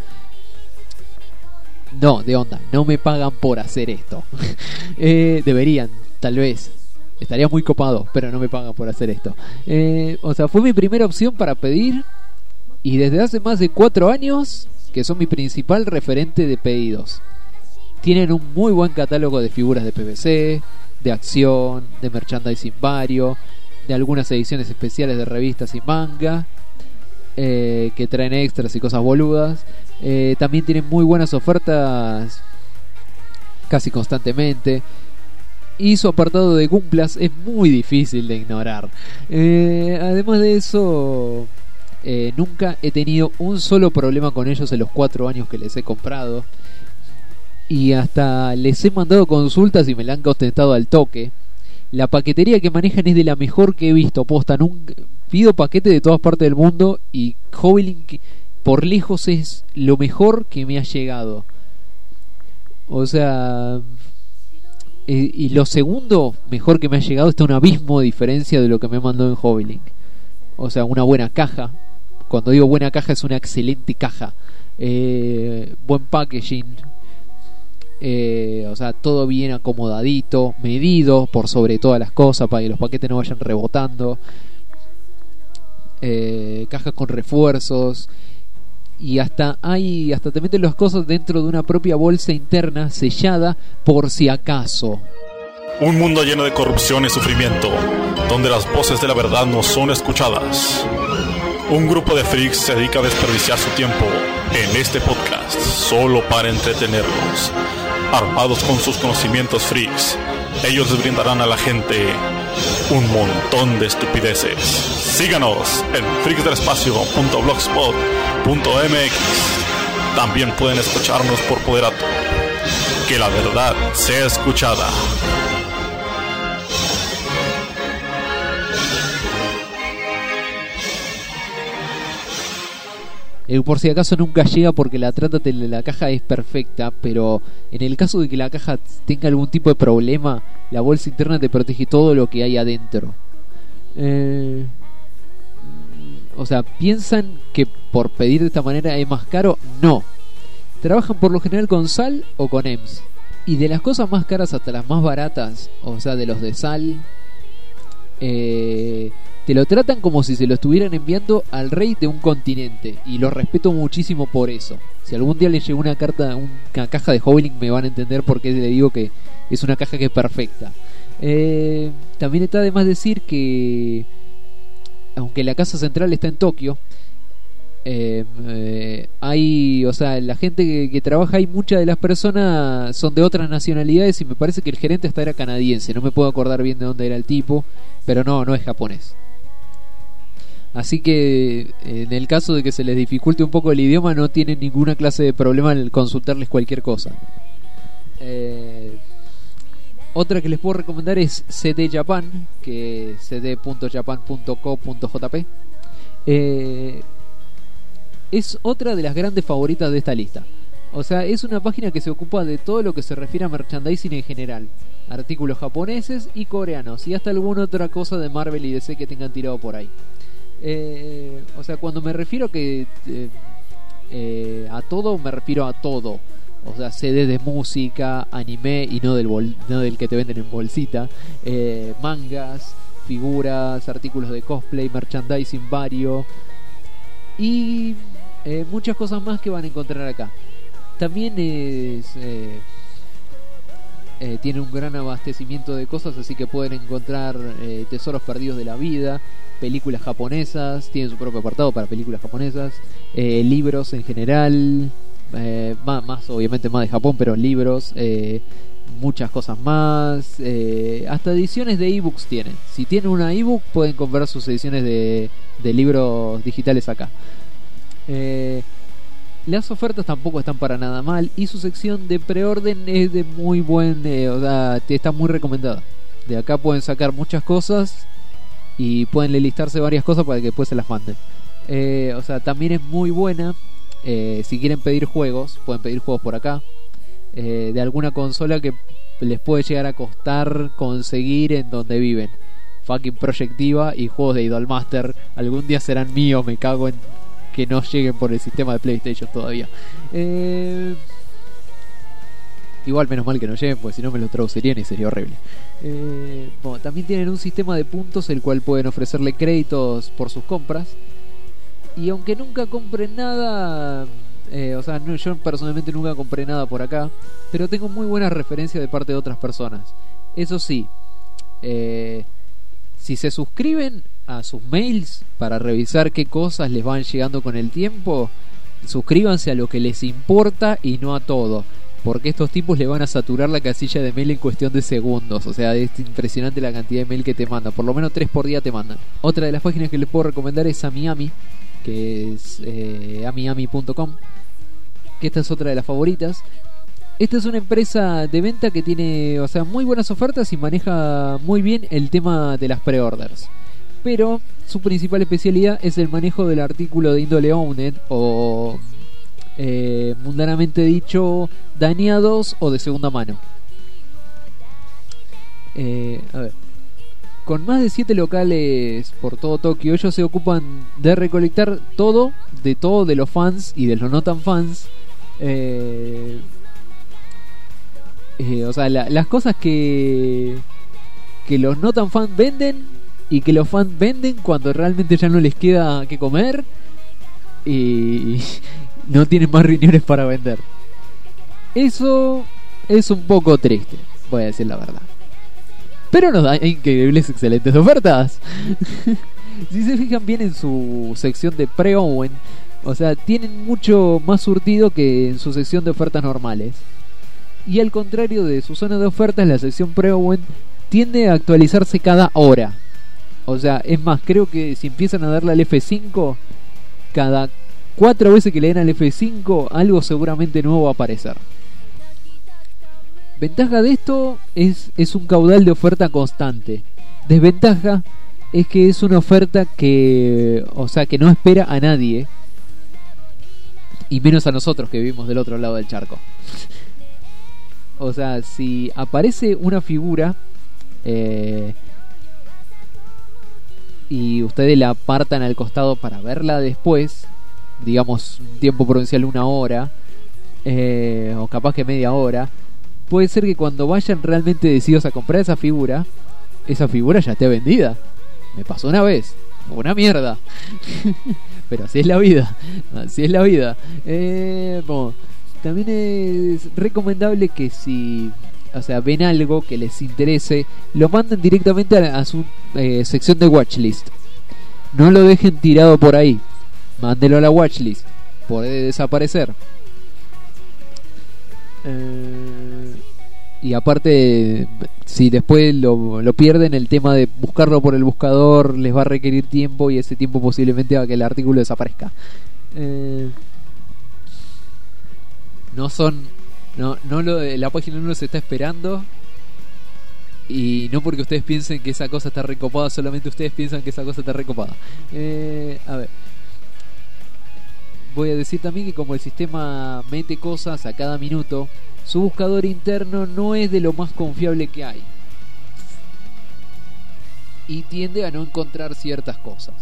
No, de onda, no me pagan por hacer esto. eh, deberían, tal vez. Estaría muy copado, pero no me pagan por hacer esto. Eh, o sea, fue mi primera opción para pedir. Y desde hace más de cuatro años que son mi principal referente de pedidos. Tienen un muy buen catálogo de figuras de P V C, de acción, de merchandising vario, de algunas ediciones especiales de revistas y manga, eh, que traen extras y cosas boludas. Eh, también tienen muy buenas ofertas casi constantemente. Y su apartado de Gunplas es muy difícil de ignorar. Eh, además de eso, eh, nunca he tenido un solo problema con ellos en los cuatro años que les he comprado. Y hasta les he mandado consultas y me la han contestado al toque. La paquetería que manejan es de la mejor que he visto. Posta, nunca pido paquete de todas partes del mundo y Hobbylink por lejos es lo mejor que me ha llegado. O sea, eh, y lo segundo mejor que me ha llegado está un abismo de diferencia de lo que me mandó en Hobbylink. O sea, una buena caja. Cuando digo buena caja es una excelente caja. Eh, buen packaging. Eh, o sea, todo bien acomodadito, medido por sobre todas las cosas para que los paquetes no vayan rebotando. Eh, cajas con refuerzos. Y hasta hay hasta te meten las cosas dentro de una propia bolsa interna sellada por si acaso. Un mundo lleno de corrupción y sufrimiento, donde las voces de la verdad no son escuchadas. Un grupo de freaks se dedica a desperdiciar su tiempo en este podcast solo para entretenerlos. Armados con sus conocimientos freaks, ellos les brindarán a la gente un montón de estupideces. Síganos en freaks del espacio punto blogspot punto m x. También pueden escucharnos por Poderato. Que la verdad sea escuchada. Eh, por si acaso nunca llega porque la trata de la caja es perfecta, pero en el caso de que la caja tenga algún tipo de problema, la bolsa interna te protege todo lo que hay adentro. Eh, o sea, ¿piensan que por pedir de esta manera es más caro? No. Trabajan por lo general con sal o con E M S. Y de las cosas más caras hasta las más baratas, o sea, de los de sal, eh... te lo tratan como si se lo estuvieran enviando al rey de un continente. Y lo respeto muchísimo por eso. Si algún día les llegó una carta, una caja de Hobbylink, me van a entender por qué le digo que es una caja que es perfecta. Eh, también está de más decir que, aunque la casa central está en Tokio, eh, eh, hay, o sea, la gente que, que trabaja ahí, muchas de las personas son de otras nacionalidades. Y me parece que el gerente hasta era canadiense. No me puedo acordar bien de dónde era el tipo, pero no, no es japonés. Así que en el caso de que se les dificulte un poco el idioma, no tienen ninguna clase de problema en consultarles cualquier cosa. Eh, otra que les puedo recomendar es C D Japan, que es c d punto japan punto co punto j p. Eh, es otra de las grandes favoritas de esta lista. O sea, es una página que se ocupa de todo lo que se refiere a merchandising en general. Artículos japoneses y coreanos, y hasta alguna otra cosa de Marvel y D C que tengan tirado por ahí. Eh, o sea, cuando me refiero que eh, eh, a todo, me refiero a todo. O sea, C D de música, anime y no del, bol, no del que te venden en bolsita, eh, mangas, figuras, artículos de cosplay, merchandising vario y eh, muchas cosas más que van a encontrar acá. También es, eh, eh, tiene un gran abastecimiento de cosas, así que pueden encontrar eh, tesoros perdidos de la vida, películas japonesas, tienen su propio apartado para películas japonesas, eh, libros en general, eh, más, más obviamente más de Japón, pero libros, eh, muchas cosas más, eh, hasta ediciones de ebooks tienen. Si tienen una ebook pueden comprar sus ediciones de, de libros digitales acá. Eh, las ofertas tampoco están para nada mal y su sección de preorden es de muy buen, eh, o sea, está muy recomendada. De acá pueden sacar muchas cosas y pueden listarse varias cosas para que después se las manden. Eh, o sea, también es muy buena. Eh, si quieren pedir juegos, pueden pedir juegos por acá. Eh, de alguna consola que les puede llegar a costar conseguir en donde viven. Fucking Project Diva y juegos de Idolmaster. Algún día serán míos, me cago en que no lleguen por el sistema de PlayStation todavía. Eh... Igual menos mal que no lleguen, porque si no me lo traducirían y sería horrible. Eh, bueno, también tienen un sistema de puntos el cual pueden ofrecerle créditos por sus compras. Y aunque nunca compren nada, eh, o sea, no, yo personalmente nunca compré nada por acá, pero tengo muy buenas referencias de parte de otras personas. Eso sí, eh, si se suscriben a sus mails para revisar qué cosas les van llegando con el tiempo, suscríbanse a lo que les importa y no a todo. Porque estos tipos le van a saturar la casilla de mail en cuestión de segundos. O sea, es impresionante la cantidad de mail que te mandan. Por lo menos tres por día te mandan. Otra de las páginas que les puedo recomendar es AmiAmi, que es eh, amiami punto com, que esta es otra de las favoritas. Esta es una empresa de venta que tiene, o sea, muy buenas ofertas y maneja muy bien el tema de las pre-orders. Pero su principal especialidad es el manejo del artículo de índole owned o... Eh, mundanamente dicho, dañados o de segunda mano. Eh, a ver. Con más de siete locales por todo Tokio, ellos se ocupan de recolectar todo, de todo de los fans y de los no tan fans. Eh, eh, o sea, la, las cosas que que los no tan fans venden y que los fans venden cuando realmente ya no les queda que comer y no tienen más riñones para vender. Eso es un poco triste, voy a decir la verdad. Pero nos da increíbles, excelentes ofertas. Si se fijan bien en su sección de pre-owned, o sea, tienen mucho más surtido que en su sección de ofertas normales. Y al contrario de su zona de ofertas, la sección pre-owned tiende a actualizarse cada hora. O sea, es más, creo que si empiezan a darle al F cinco, cada cuatro veces que le den al F cinco, algo seguramente nuevo va a aparecer. Ventaja de esto es, es un caudal de oferta constante. Desventaja es que es una oferta que, o sea, que no espera a nadie, y menos a nosotros que vivimos del otro lado del charco. O sea, si aparece una figura eh, y ustedes la apartan al costado para verla después, digamos un tiempo prudencial, una hora eh, o capaz que media hora, puede ser que cuando vayan realmente decididos a comprar esa figura, esa figura ya esté vendida. Me pasó una vez, una mierda. Pero así es la vida, así es la vida. Eh, bueno, también es recomendable que si, o sea, ven algo que les interese, lo manden directamente a, a su eh, sección de watchlist. No lo dejen tirado por ahí. Mándelo a la watchlist. Puede desaparecer. Eh, y aparte, si después lo, lo pierden, el tema de buscarlo por el buscador les va a requerir tiempo y ese tiempo posiblemente haga que el artículo desaparezca. Eh, no son, no, no lo, la página no se está esperando. Y no porque ustedes piensen que esa cosa está recopada, solamente ustedes piensan que esa cosa está recopada. Eh, a ver. Voy a decir también que como el sistema mete cosas a cada minuto, su buscador interno no es de lo más confiable que hay. Y tiende a no encontrar ciertas cosas.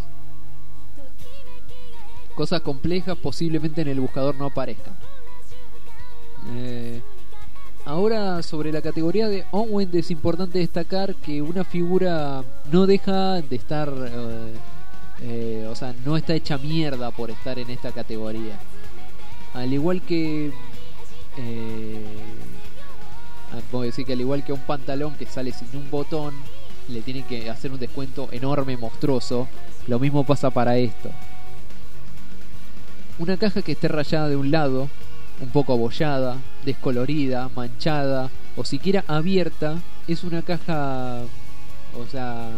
Cosas complejas posiblemente en el buscador no aparezcan. Eh... Ahora, sobre la categoría de Onwend, es importante destacar que una figura no deja de estar, eh, eh, o sea, no está hecha mierda por estar en esta categoría. Al igual que, eh, puedo decir que al igual que un pantalón que sale sin un botón, le tienen que hacer un descuento enorme, monstruoso. Lo mismo pasa para esto. Una caja que esté rayada de un lado, un poco abollada, descolorida, manchada o siquiera abierta, es una caja, o sea,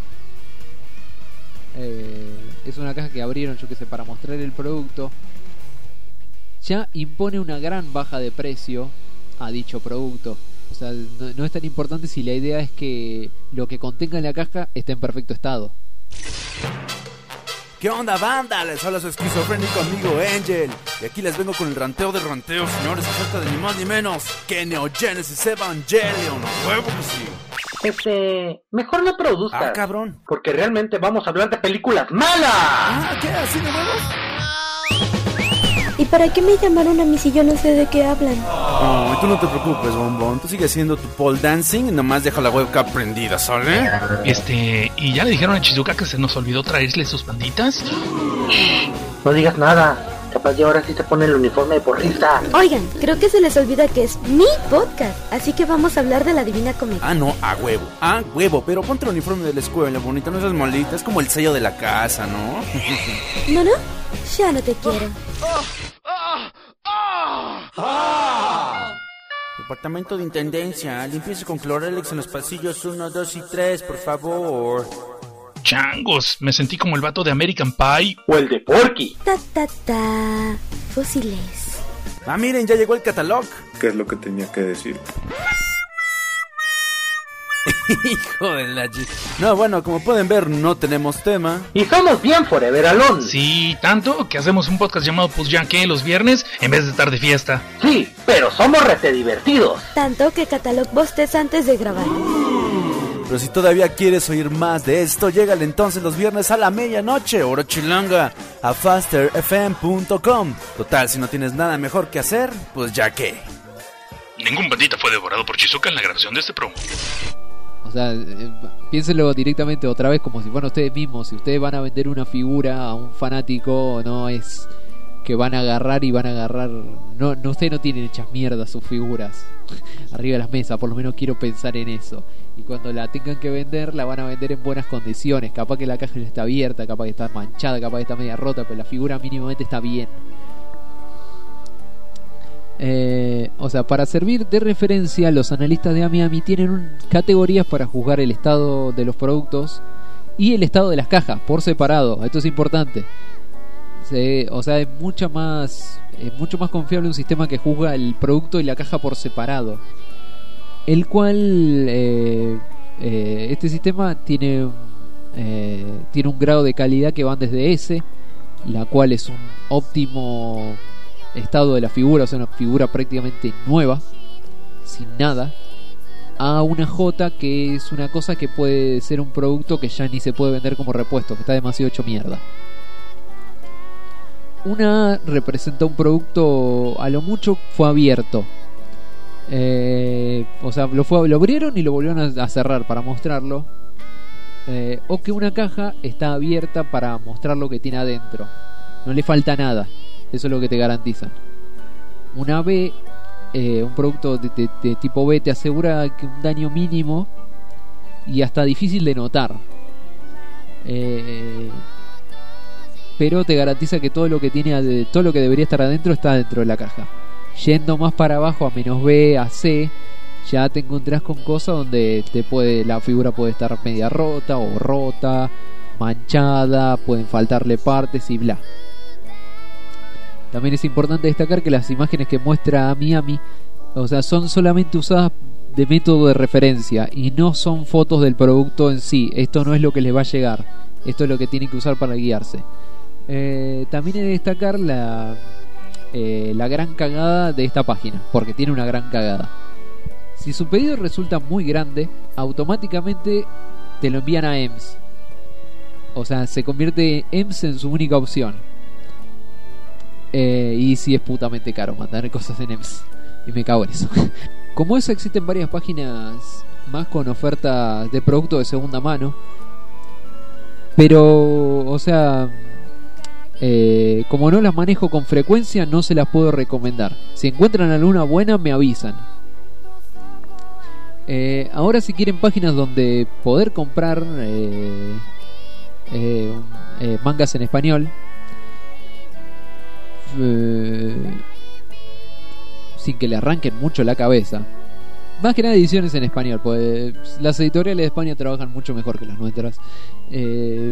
eh, es una caja que abrieron, yo que sé, para mostrar el producto. Ya impone una gran baja de precio a dicho producto. O sea, no, no es tan importante si la idea es que lo que contenga en la caja esté en perfecto estado. ¿Qué onda, banda? Les habla su esquizofrénico amigo Angel. Y aquí les vengo con el ranteo de ranteos, señores. Se trata de ni más ni menos que Neo Genesis Evangelion. ¡Huevo que sí! Este... Mejor no produzcas. Ah, cabrón. Porque realmente vamos a hablar de películas malas. Ah, ¿qué? ¿Así de huevos? ¿Y para qué me llamaron a mí si yo no sé de qué hablan? Oh, tú no te preocupes, bombón. Tú sigues haciendo tu pole dancing y nomás deja la webcam prendida, ¿sale? Este... ¿Y ya le dijeron a Chizuka que se nos olvidó traerle sus panditas? No digas nada. Capaz de ahora sí se pone el uniforme de porrista. Oigan, creo que se les olvida que es mi podcast, así que vamos a hablar de la Divina Comedia. Ah, no, a huevo, a huevo. Pero ponte el uniforme de la escuela, bonita. No seas malita, es como el sello de la casa, ¿no? ¿No, no? Ya no te quiero. Departamento de Intendencia, limpieza con Cloralex en los pasillos uno, dos y tres, por favor. Changos, me sentí como el vato de American Pie. O el de Porky. Ta, ta, ta. Fósiles. Ah, miren, ya llegó el catálogo. ¿Qué es lo que tenía que decir? Hijo de la... No, bueno, como pueden ver, no tenemos tema. Y somos bien forever alone. Sí, tanto que hacemos un podcast llamado Pues ya que los viernes en vez de estar de fiesta. Sí, pero somos rete divertidos. Tanto que Catalog bostes antes de grabar. Pero si todavía quieres oír más de esto, llégale entonces los viernes a la medianoche, hora chilanga, a faster f m punto com. Total, si no tienes nada mejor que hacer, pues ya que. Ningún bandita fue devorado por Chizuka en la grabación de este promo. O sea, eh, piénsenlo directamente otra vez como si fueran ustedes mismos. Si ustedes van a vender una figura a un fanático, no es que van a agarrar y van a agarrar... No, no ustedes no tienen hechas mierdas sus figuras arriba de las mesas, por lo menos quiero pensar en eso. Y cuando la tengan que vender, la van a vender en buenas condiciones. Capaz que la caja ya está abierta, capaz que está manchada, capaz que está media rota, pero la figura mínimamente está bien. Eh, o sea, para servir de referencia, los analistas de AmiAmi tienen un, categorías para juzgar el estado de los productos y el estado de las cajas por separado. Esto es importante. Se, o sea, es mucha más, es mucho más confiable un sistema que juzga el producto y la caja por separado. El cual eh, eh, este sistema tiene eh, tiene un grado de calidad que van desde S, la cual es un óptimo estado de la figura, o sea, una figura prácticamente nueva, sin nada, a una J, que es una cosa que puede ser un producto que ya ni se puede vender como repuesto, que está demasiado hecho mierda. Una A representa un producto, a lo mucho fue abierto, eh, o sea, lo, fue, lo abrieron y lo volvieron a, a cerrar para mostrarlo, eh, o que una caja está abierta para mostrar lo que tiene adentro, no le falta nada. Eso es lo que te garantizan. Una B, eh, un producto de, de, de tipo B, te asegura que un daño mínimo y hasta difícil de notar. Eh, pero te garantiza que todo lo que tiene, de, todo lo que debería estar adentro está dentro de la caja. Yendo más para abajo a menos B, a C, ya te encontrás con cosas donde te puede la figura puede estar media rota o rota, manchada, pueden faltarle partes y bla. También es importante destacar que las imágenes que muestra Miami, o sea, son solamente usadas de método de referencia y no son fotos del producto en sí. Esto no es lo que les va a llegar, esto es lo que tienen que usar para guiarse. Eh, también he de destacar la, eh, la gran cagada de esta página, porque tiene una gran cagada. Si su pedido resulta muy grande, automáticamente te lo envían a E M S. O sea, se convierte E M S en su única opción. Eh, y si es putamente caro mandar cosas en E M S. Y me cago en eso. Como eso, existen varias páginas más con ofertas de productos de segunda mano. Pero, o sea, eh, como no las manejo con frecuencia, no se las puedo recomendar. Si encuentran alguna buena, me avisan. Eh, ahora, si quieren páginas donde poder comprar eh, eh, eh, mangas en español, eh, sin que le arranquen mucho la cabeza, más que nada ediciones en español, pues las editoriales de España trabajan mucho mejor que las nuestras, eh,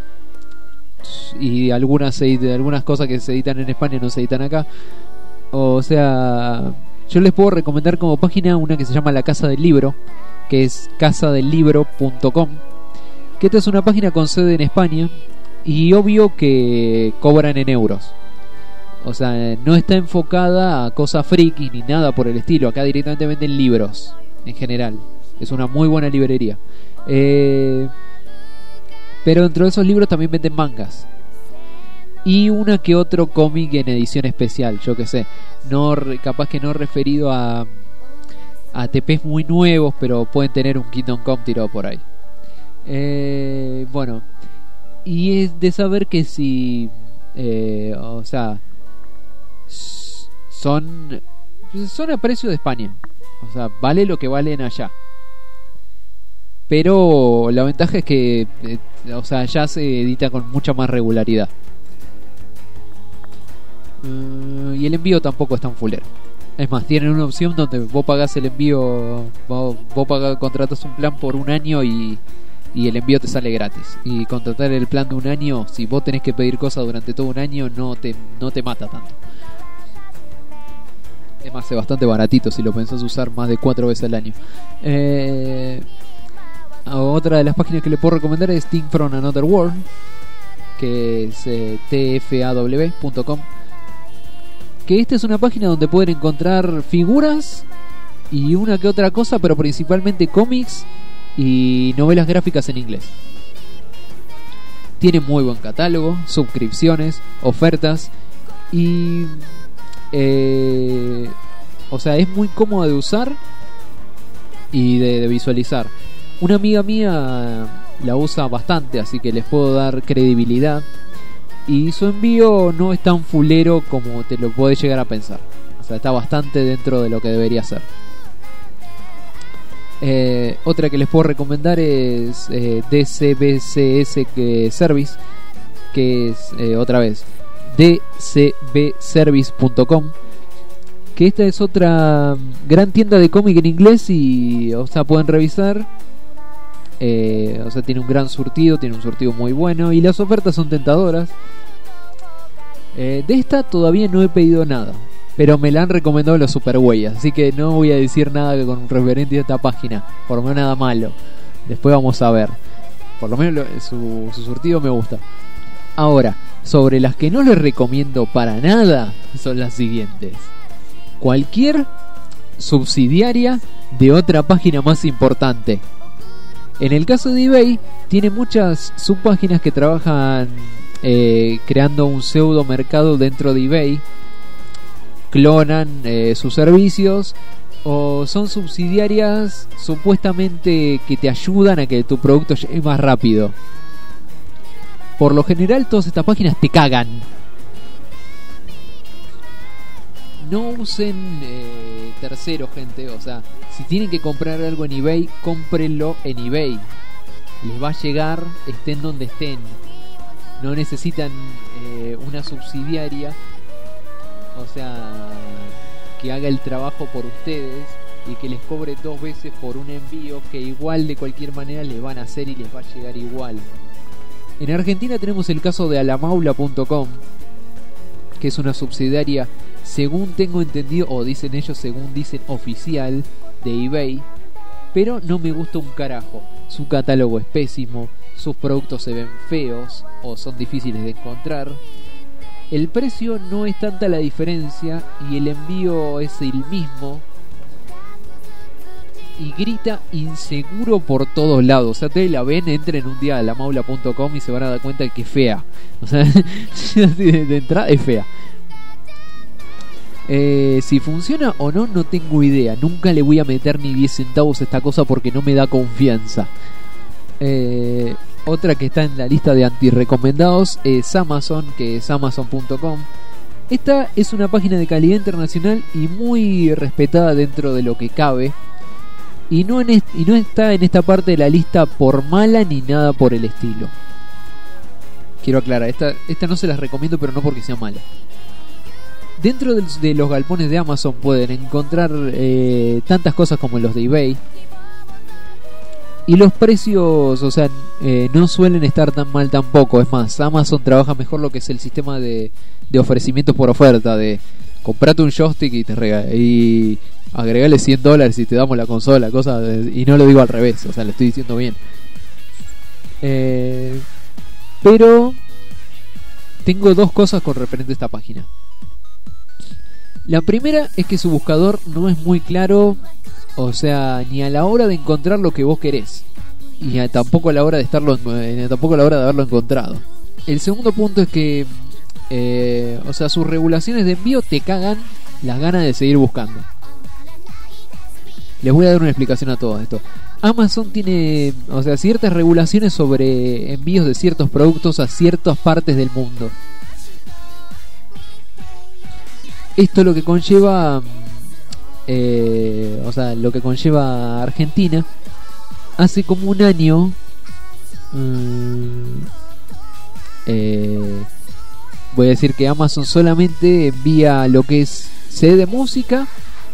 y algunas algunas cosas que se editan en España no se editan acá. O sea, yo les puedo recomendar como página una que se llama La Casa del Libro, que es casa del libro punto com, que esta es una página con sede en España y obvio que cobran en euros. O sea, no está enfocada a cosas friki ni nada por el estilo. Acá directamente venden libros en general. Es una muy buena librería. Eh, pero dentro de esos libros también venden mangas. Y una que otro cómic en edición especial, yo que sé. No, capaz que no referido a, a T Pes muy nuevos, pero pueden tener un Kingdom Come tirado por ahí. Eh, bueno. Y es de saber que si... Eh, o sea... Son son a precio de España. O sea, vale lo que valen allá. Pero la ventaja es que eh, o sea, ya se edita con mucha más regularidad. Uh, y el envío tampoco es tan fulero. Es más, tienen una opción donde vos pagás el envío, vos, vos pagás, contratas un plan por un año y, y el envío te sale gratis. Y contratar el plan de un año, si vos tenés que pedir cosas durante todo un año, no te, no te mata tanto. Es más, es bastante baratito si lo pensás usar más de cuatro veces al año. Eh, otra de las páginas que le puedo recomendar es Thing from Another World, que es eh, t f a w punto com. Que esta es una página donde pueden encontrar figuras y una que otra cosa, pero principalmente cómics y novelas gráficas en inglés. Tiene muy buen catálogo, suscripciones, ofertas y... Eh, o sea, es muy cómodo de usar y de, de visualizar. Una amiga mía la usa bastante, así que les puedo dar credibilidad. Y su envío no es tan fulero como te lo puedes llegar a pensar. O sea, está bastante dentro de lo que debería ser. Eh, otra que les puedo recomendar es eh, D C B C S Service, que es eh, otra vez d c b service punto com, que esta es otra gran tienda de cómic en inglés y, o sea, pueden revisar. Eh, o sea, tiene un gran surtido, tiene un surtido muy bueno y las ofertas son tentadoras. Eh, de esta todavía no he pedido nada, pero me la han recomendado los superhuellas, así que no voy a decir nada con referente a esta página, por lo menos nada malo. Después vamos a ver. Por lo menos lo, su, su surtido me gusta. Ahora, sobre las que no les recomiendo para nada son las siguientes. Cualquier subsidiaria de otra página más importante. En el caso de eBay, tiene muchas subpáginas que trabajan eh, creando un pseudo mercado dentro de eBay. Clonan eh, sus servicios o son subsidiarias supuestamente que te ayudan a que tu producto llegue más rápido. Por lo general, todas estas páginas te cagan. No usen eh, terceros, gente. O sea, si tienen que comprar algo en eBay, cómprenlo en eBay. Les va a llegar, estén donde estén. No necesitan eh, una subsidiaria, o sea, que haga el trabajo por ustedes y que les cobre dos veces por un envío que igual de cualquier manera les van a hacer y les va a llegar igual. En Argentina tenemos el caso de alamaula punto com, que es una subsidiaria, según tengo entendido, o dicen ellos, según dicen, oficial de eBay, pero no me gusta un carajo. Su catálogo es pésimo, sus productos se ven feos o son difíciles de encontrar. El precio no es tanta la diferencia y el envío es el mismo. Y grita inseguro por todos lados. O sea, ustedes la ven, entren un día a alamaula punto com y se van a dar cuenta de que es fea. O sea, de, de entrada es fea. Eh, si funciona o no, no tengo idea. Nunca le voy a meter ni diez centavos a esta cosa porque no me da confianza. Eh, otra que está en la lista de anti-recomendados es Amazon, que es amazon punto com. Esta es una página de calidad internacional y muy respetada dentro de lo que cabe. Y no, en est- y no está en esta parte de la lista por mala ni nada por el estilo. Quiero aclarar, esta, esta no se las recomiendo, pero no porque sea mala. Dentro de, de los galpones de Amazon pueden encontrar eh, tantas cosas como los de eBay. Y los precios, o sea, eh, no suelen estar tan mal tampoco. Es más, Amazon trabaja mejor lo que es el sistema de, de ofrecimientos por oferta. De comprate un joystick y te regala, y agregale cien dólares y te damos la consola, cosa de, y no lo digo al revés, o sea, lo estoy diciendo bien. Eh, pero tengo dos cosas con referente a esta página. La primera es que su buscador no es muy claro, o sea, ni a la hora de encontrar lo que vos querés, y a, tampoco a la hora de estarlo, eh, tampoco a la hora de haberlo encontrado. El segundo punto es que, eh, o sea, sus regulaciones de envío te cagan las ganas de seguir buscando. Les voy a dar una explicación a todo esto. Amazon tiene, o sea, ciertas regulaciones sobre envíos de ciertos productos a ciertas partes del mundo. Esto lo que conlleva, eh, o sea, lo que conlleva Argentina. Hace como un año, mmm, eh, voy a decir que Amazon solamente envía lo que es C D de música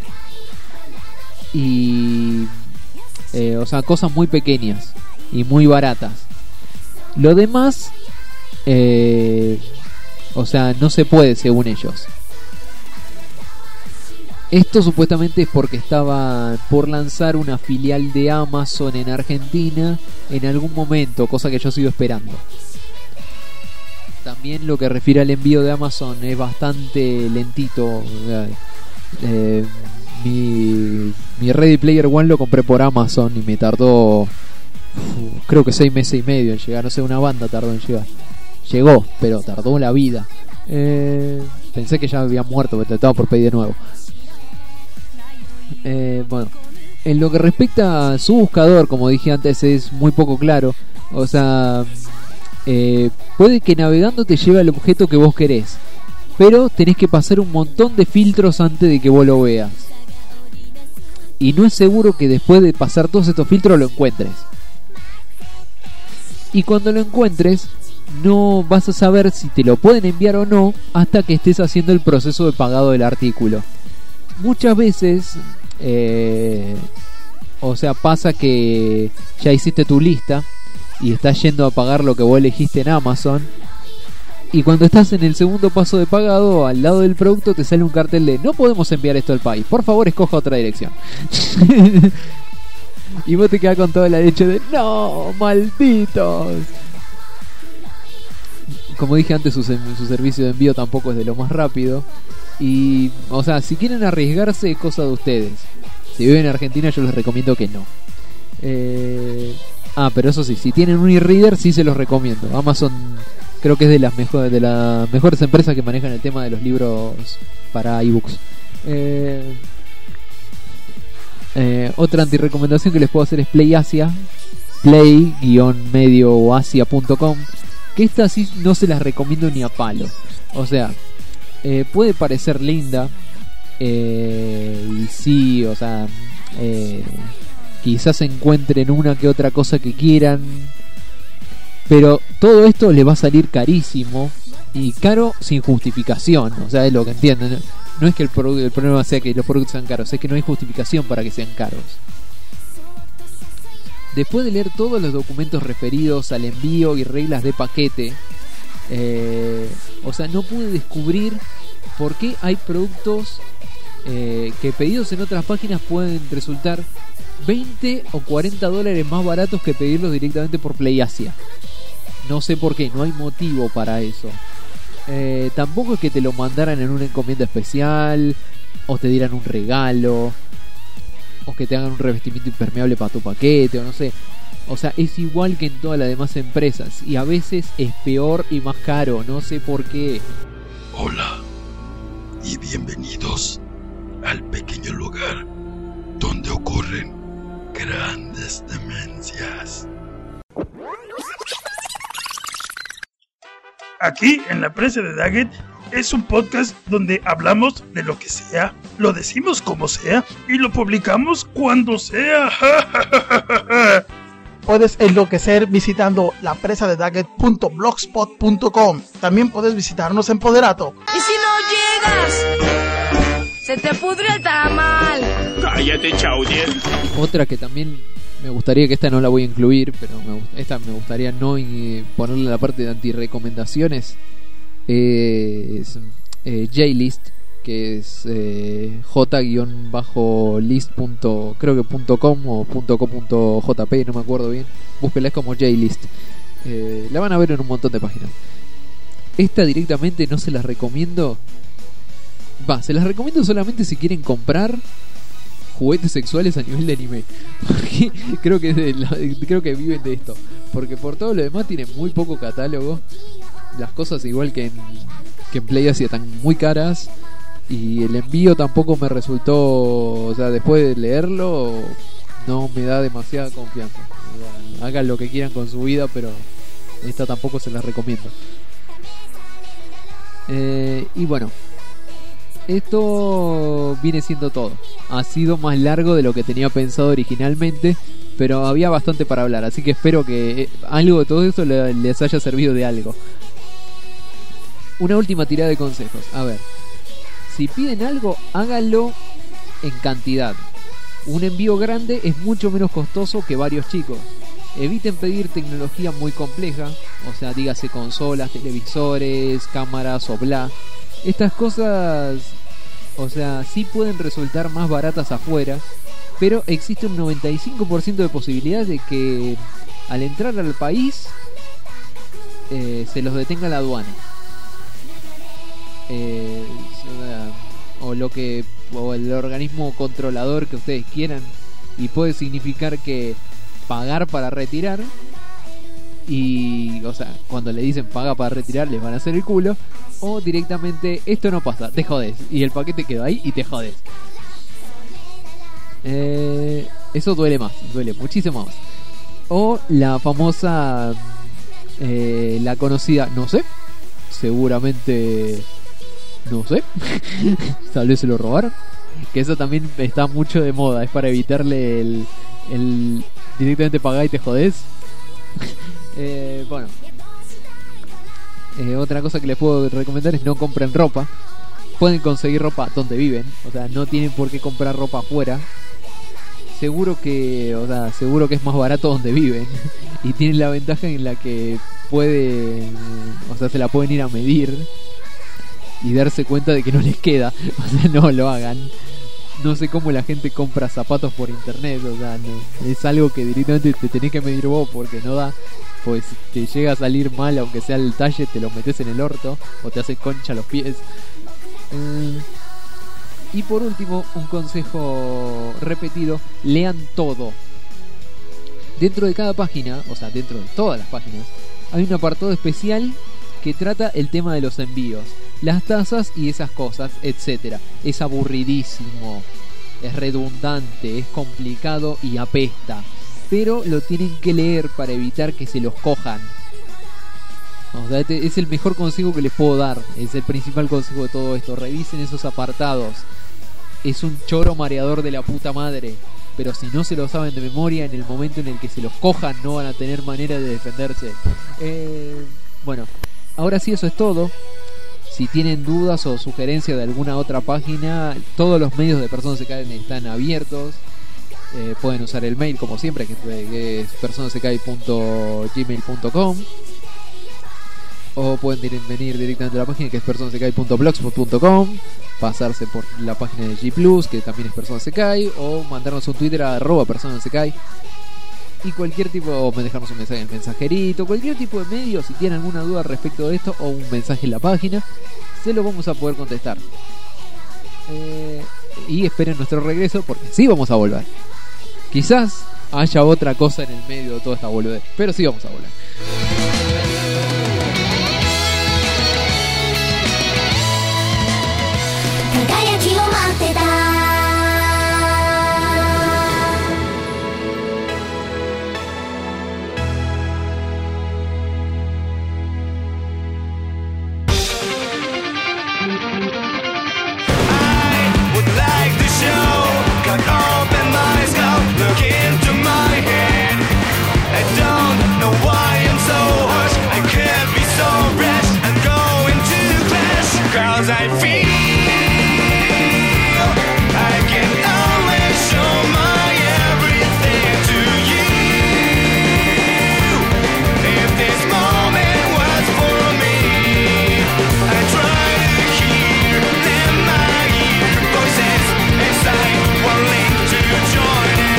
y eh, o sea, cosas muy pequeñas y muy baratas. Lo demás, eh, o sea, no se puede según ellos. Esto supuestamente es porque estaba por lanzar una filial de Amazon en Argentina en algún momento, cosa que yo sigo esperando. También lo que refiere al envío de Amazon es bastante lentito. Eh, mi, mi Ready Player One lo compré por Amazon y me tardó, uf, creo que seis meses y medio en llegar. No sé, una banda tardó en llegar. Llegó, pero tardó la vida. Eh, pensé que ya había muerto, pero te estaba por pedir de nuevo. Eh, bueno, en lo que respecta a su buscador, como dije antes, es muy poco claro. O sea, eh, puede que navegando te lleve al objeto que vos querés, pero tenés que pasar un montón de filtros antes de que vos lo veas. Y no es seguro que después de pasar todos estos filtros lo encuentres. Y cuando lo encuentres, no vas a saber si te lo pueden enviar o no hasta que estés haciendo el proceso de pagado del artículo. Muchas veces, eh, o sea, pasa que ya hiciste tu lista y estás yendo a pagar lo que vos elegiste en Amazon, y cuando estás en el segundo paso de pagado, al lado del producto te sale un cartel de no podemos enviar esto al país, por favor escoja otra dirección. Y vos te quedás con toda la leche de no, malditos. Como dije antes, su, su servicio de envío tampoco es de lo más rápido. Y, o sea, si quieren arriesgarse, es cosa de ustedes. Si viven en Argentina, yo les recomiendo que no. Eh, ah, pero eso sí, si tienen un e-reader, sí se los recomiendo. Amazon creo que es de las mejores, de las mejores empresas que manejan el tema de los libros para ebooks. Eh, eh, otra antirecomendación que les puedo hacer es PlayAsia, play-medio asia punto com, que esta sí no se las recomiendo ni a palo. O sea, Eh, puede parecer linda, eh, y sí, o sea, eh, quizás encuentren una que otra cosa que quieran, pero todo esto les va a salir carísimo, y caro sin justificación, o sea, es lo que entienden. no es que el, pro- el problema sea que los productos sean caros, es que no hay justificación para que sean caros. Después de leer todos los documentos referidos al envío y reglas de paquete, eh, o sea, no pude descubrir por qué hay productos eh, que pedidos en otras páginas pueden resultar veinte o cuarenta dólares más baratos que pedirlos directamente por PlayAsia. No sé por qué, no hay motivo para eso. Eh, tampoco es que te lo mandaran en una encomienda especial, o te dieran un regalo, o que te hagan un revestimiento impermeable para tu paquete, o no sé. O sea, es igual que en todas las demás empresas, y a veces es peor y más caro, no sé por qué. Hola, y bienvenidos al pequeño lugar donde ocurren grandes demencias. Aquí en la presa de Daggett es un podcast donde hablamos de lo que sea, lo decimos como sea y lo publicamos cuando sea. Puedes enloquecer visitando la presa de daggett punto blogspot punto com. También puedes visitarnos en Poderato. ¿Y si no llegas? Se te pudre el tamal. Cállate, Chaudier. Otra que también me gustaría, que esta no la voy a incluir, pero me, esta me gustaría no eh, ponerle la parte de anti-recomendaciones, eh, es eh, J-List, que es eh, j-list. creo que punto .com o .co.jp, no me acuerdo bien. Búsquenla, es como J-List. Eh, la van a ver en un montón de páginas. Esta directamente no se las recomiendo. Va, se las recomiendo solamente si quieren comprar juguetes sexuales a nivel de anime, porque creo que de la, creo que viven de esto, porque por todo lo demás tienen muy poco catálogo, las cosas igual que en, que en PlayAsia están muy caras, y el envío tampoco me resultó, o sea, después de leerlo no me da demasiada confianza. Hagan lo que quieran con su vida, pero esta tampoco se las recomiendo. Eh, y bueno, esto viene siendo todo. Ha sido más largo de lo que tenía pensado originalmente, pero había bastante para hablar, así que espero que algo de todo esto les haya servido de algo. Una última tirada de consejos. A ver, si piden algo, háganlo en cantidad. Un envío grande es mucho menos costoso que varios chicos. Eviten pedir tecnología muy compleja, o sea, dígase consolas, televisores, cámaras o bla. Estas cosas, o sea, sí pueden resultar más baratas afuera, pero existe un noventa y cinco por ciento de posibilidades de que al entrar al país eh, se los detenga la aduana. Eh, o lo que o el organismo controlador que ustedes quieran, y puede significar que pagar para retirar, y o sea, cuando le dicen paga para retirar les van a hacer el culo, o directamente esto no pasa, te jodes, y el paquete quedó ahí y te jodes. Eh, eso duele más, duele muchísimo más. O la famosa eh, la conocida no sé, seguramente no sé, tal vez se lo robaron, que eso también está mucho de moda, es para evitarle el, el directamente pagar y te jodés. eh, bueno, eh, otra cosa que les puedo recomendar es no compren ropa. Pueden conseguir ropa donde viven, o sea, no tienen por qué comprar ropa afuera. Seguro que, o sea, seguro que es más barato donde viven y tienen la ventaja en la que pueden, o sea, se la pueden ir a medir y darse cuenta de que no les queda. O sea, no lo hagan. No sé cómo la gente compra zapatos por internet, o sea, no, es algo que directamente te tenés que medir vos, porque no da, pues si te llega a salir mal, aunque sea el talle, te lo metes en el orto o te hace concha los pies. Eh, y por último, un consejo repetido: lean todo. Dentro de cada página, o sea, dentro de todas las páginas, hay un apartado especial que trata el tema de los envíos, las tasas y esas cosas, etcétera. Es aburridísimo, es redundante, es complicado y apesta, pero lo tienen que leer para evitar que se los cojan. O sea, este es el mejor consejo que les puedo dar, es el principal consejo de todo esto. Revisen esos apartados. Es un choro mareador de la puta madre, pero si no se lo saben de memoria, en el momento en el que se los cojan no van a tener manera de defenderse. Eh, bueno, ahora sí, eso es todo. Si tienen dudas o sugerencias de alguna otra página, todos los medios de Personas Se Caen están abiertos. Eh, pueden usar el mail como siempre, que es personas se caen punto gmail punto com, o pueden venir directamente a la página, que es personas se caen punto blogspot punto com, pasarse por la página de G Plus, que también es Personas Se Caen, o mandarnos un Twitter a arroba Personas Se Caen, y cualquier tipo, o dejarnos un mensaje en el mensajerito, cualquier tipo de medio. Si tienen alguna duda respecto de esto, o un mensaje en la página, se lo vamos a poder contestar. Eh, y esperen nuestro regreso, porque sí vamos a volver. Quizás haya otra cosa en el medio de toda esta boludez, pero sí vamos a volver. Look into my head. I don't know why I'm so harsh. I can't be so rash. I'm going to clash. Cause I feel I can always show my everything to you. If this moment was for me, I try to hear them my ear voices inside one link to join it.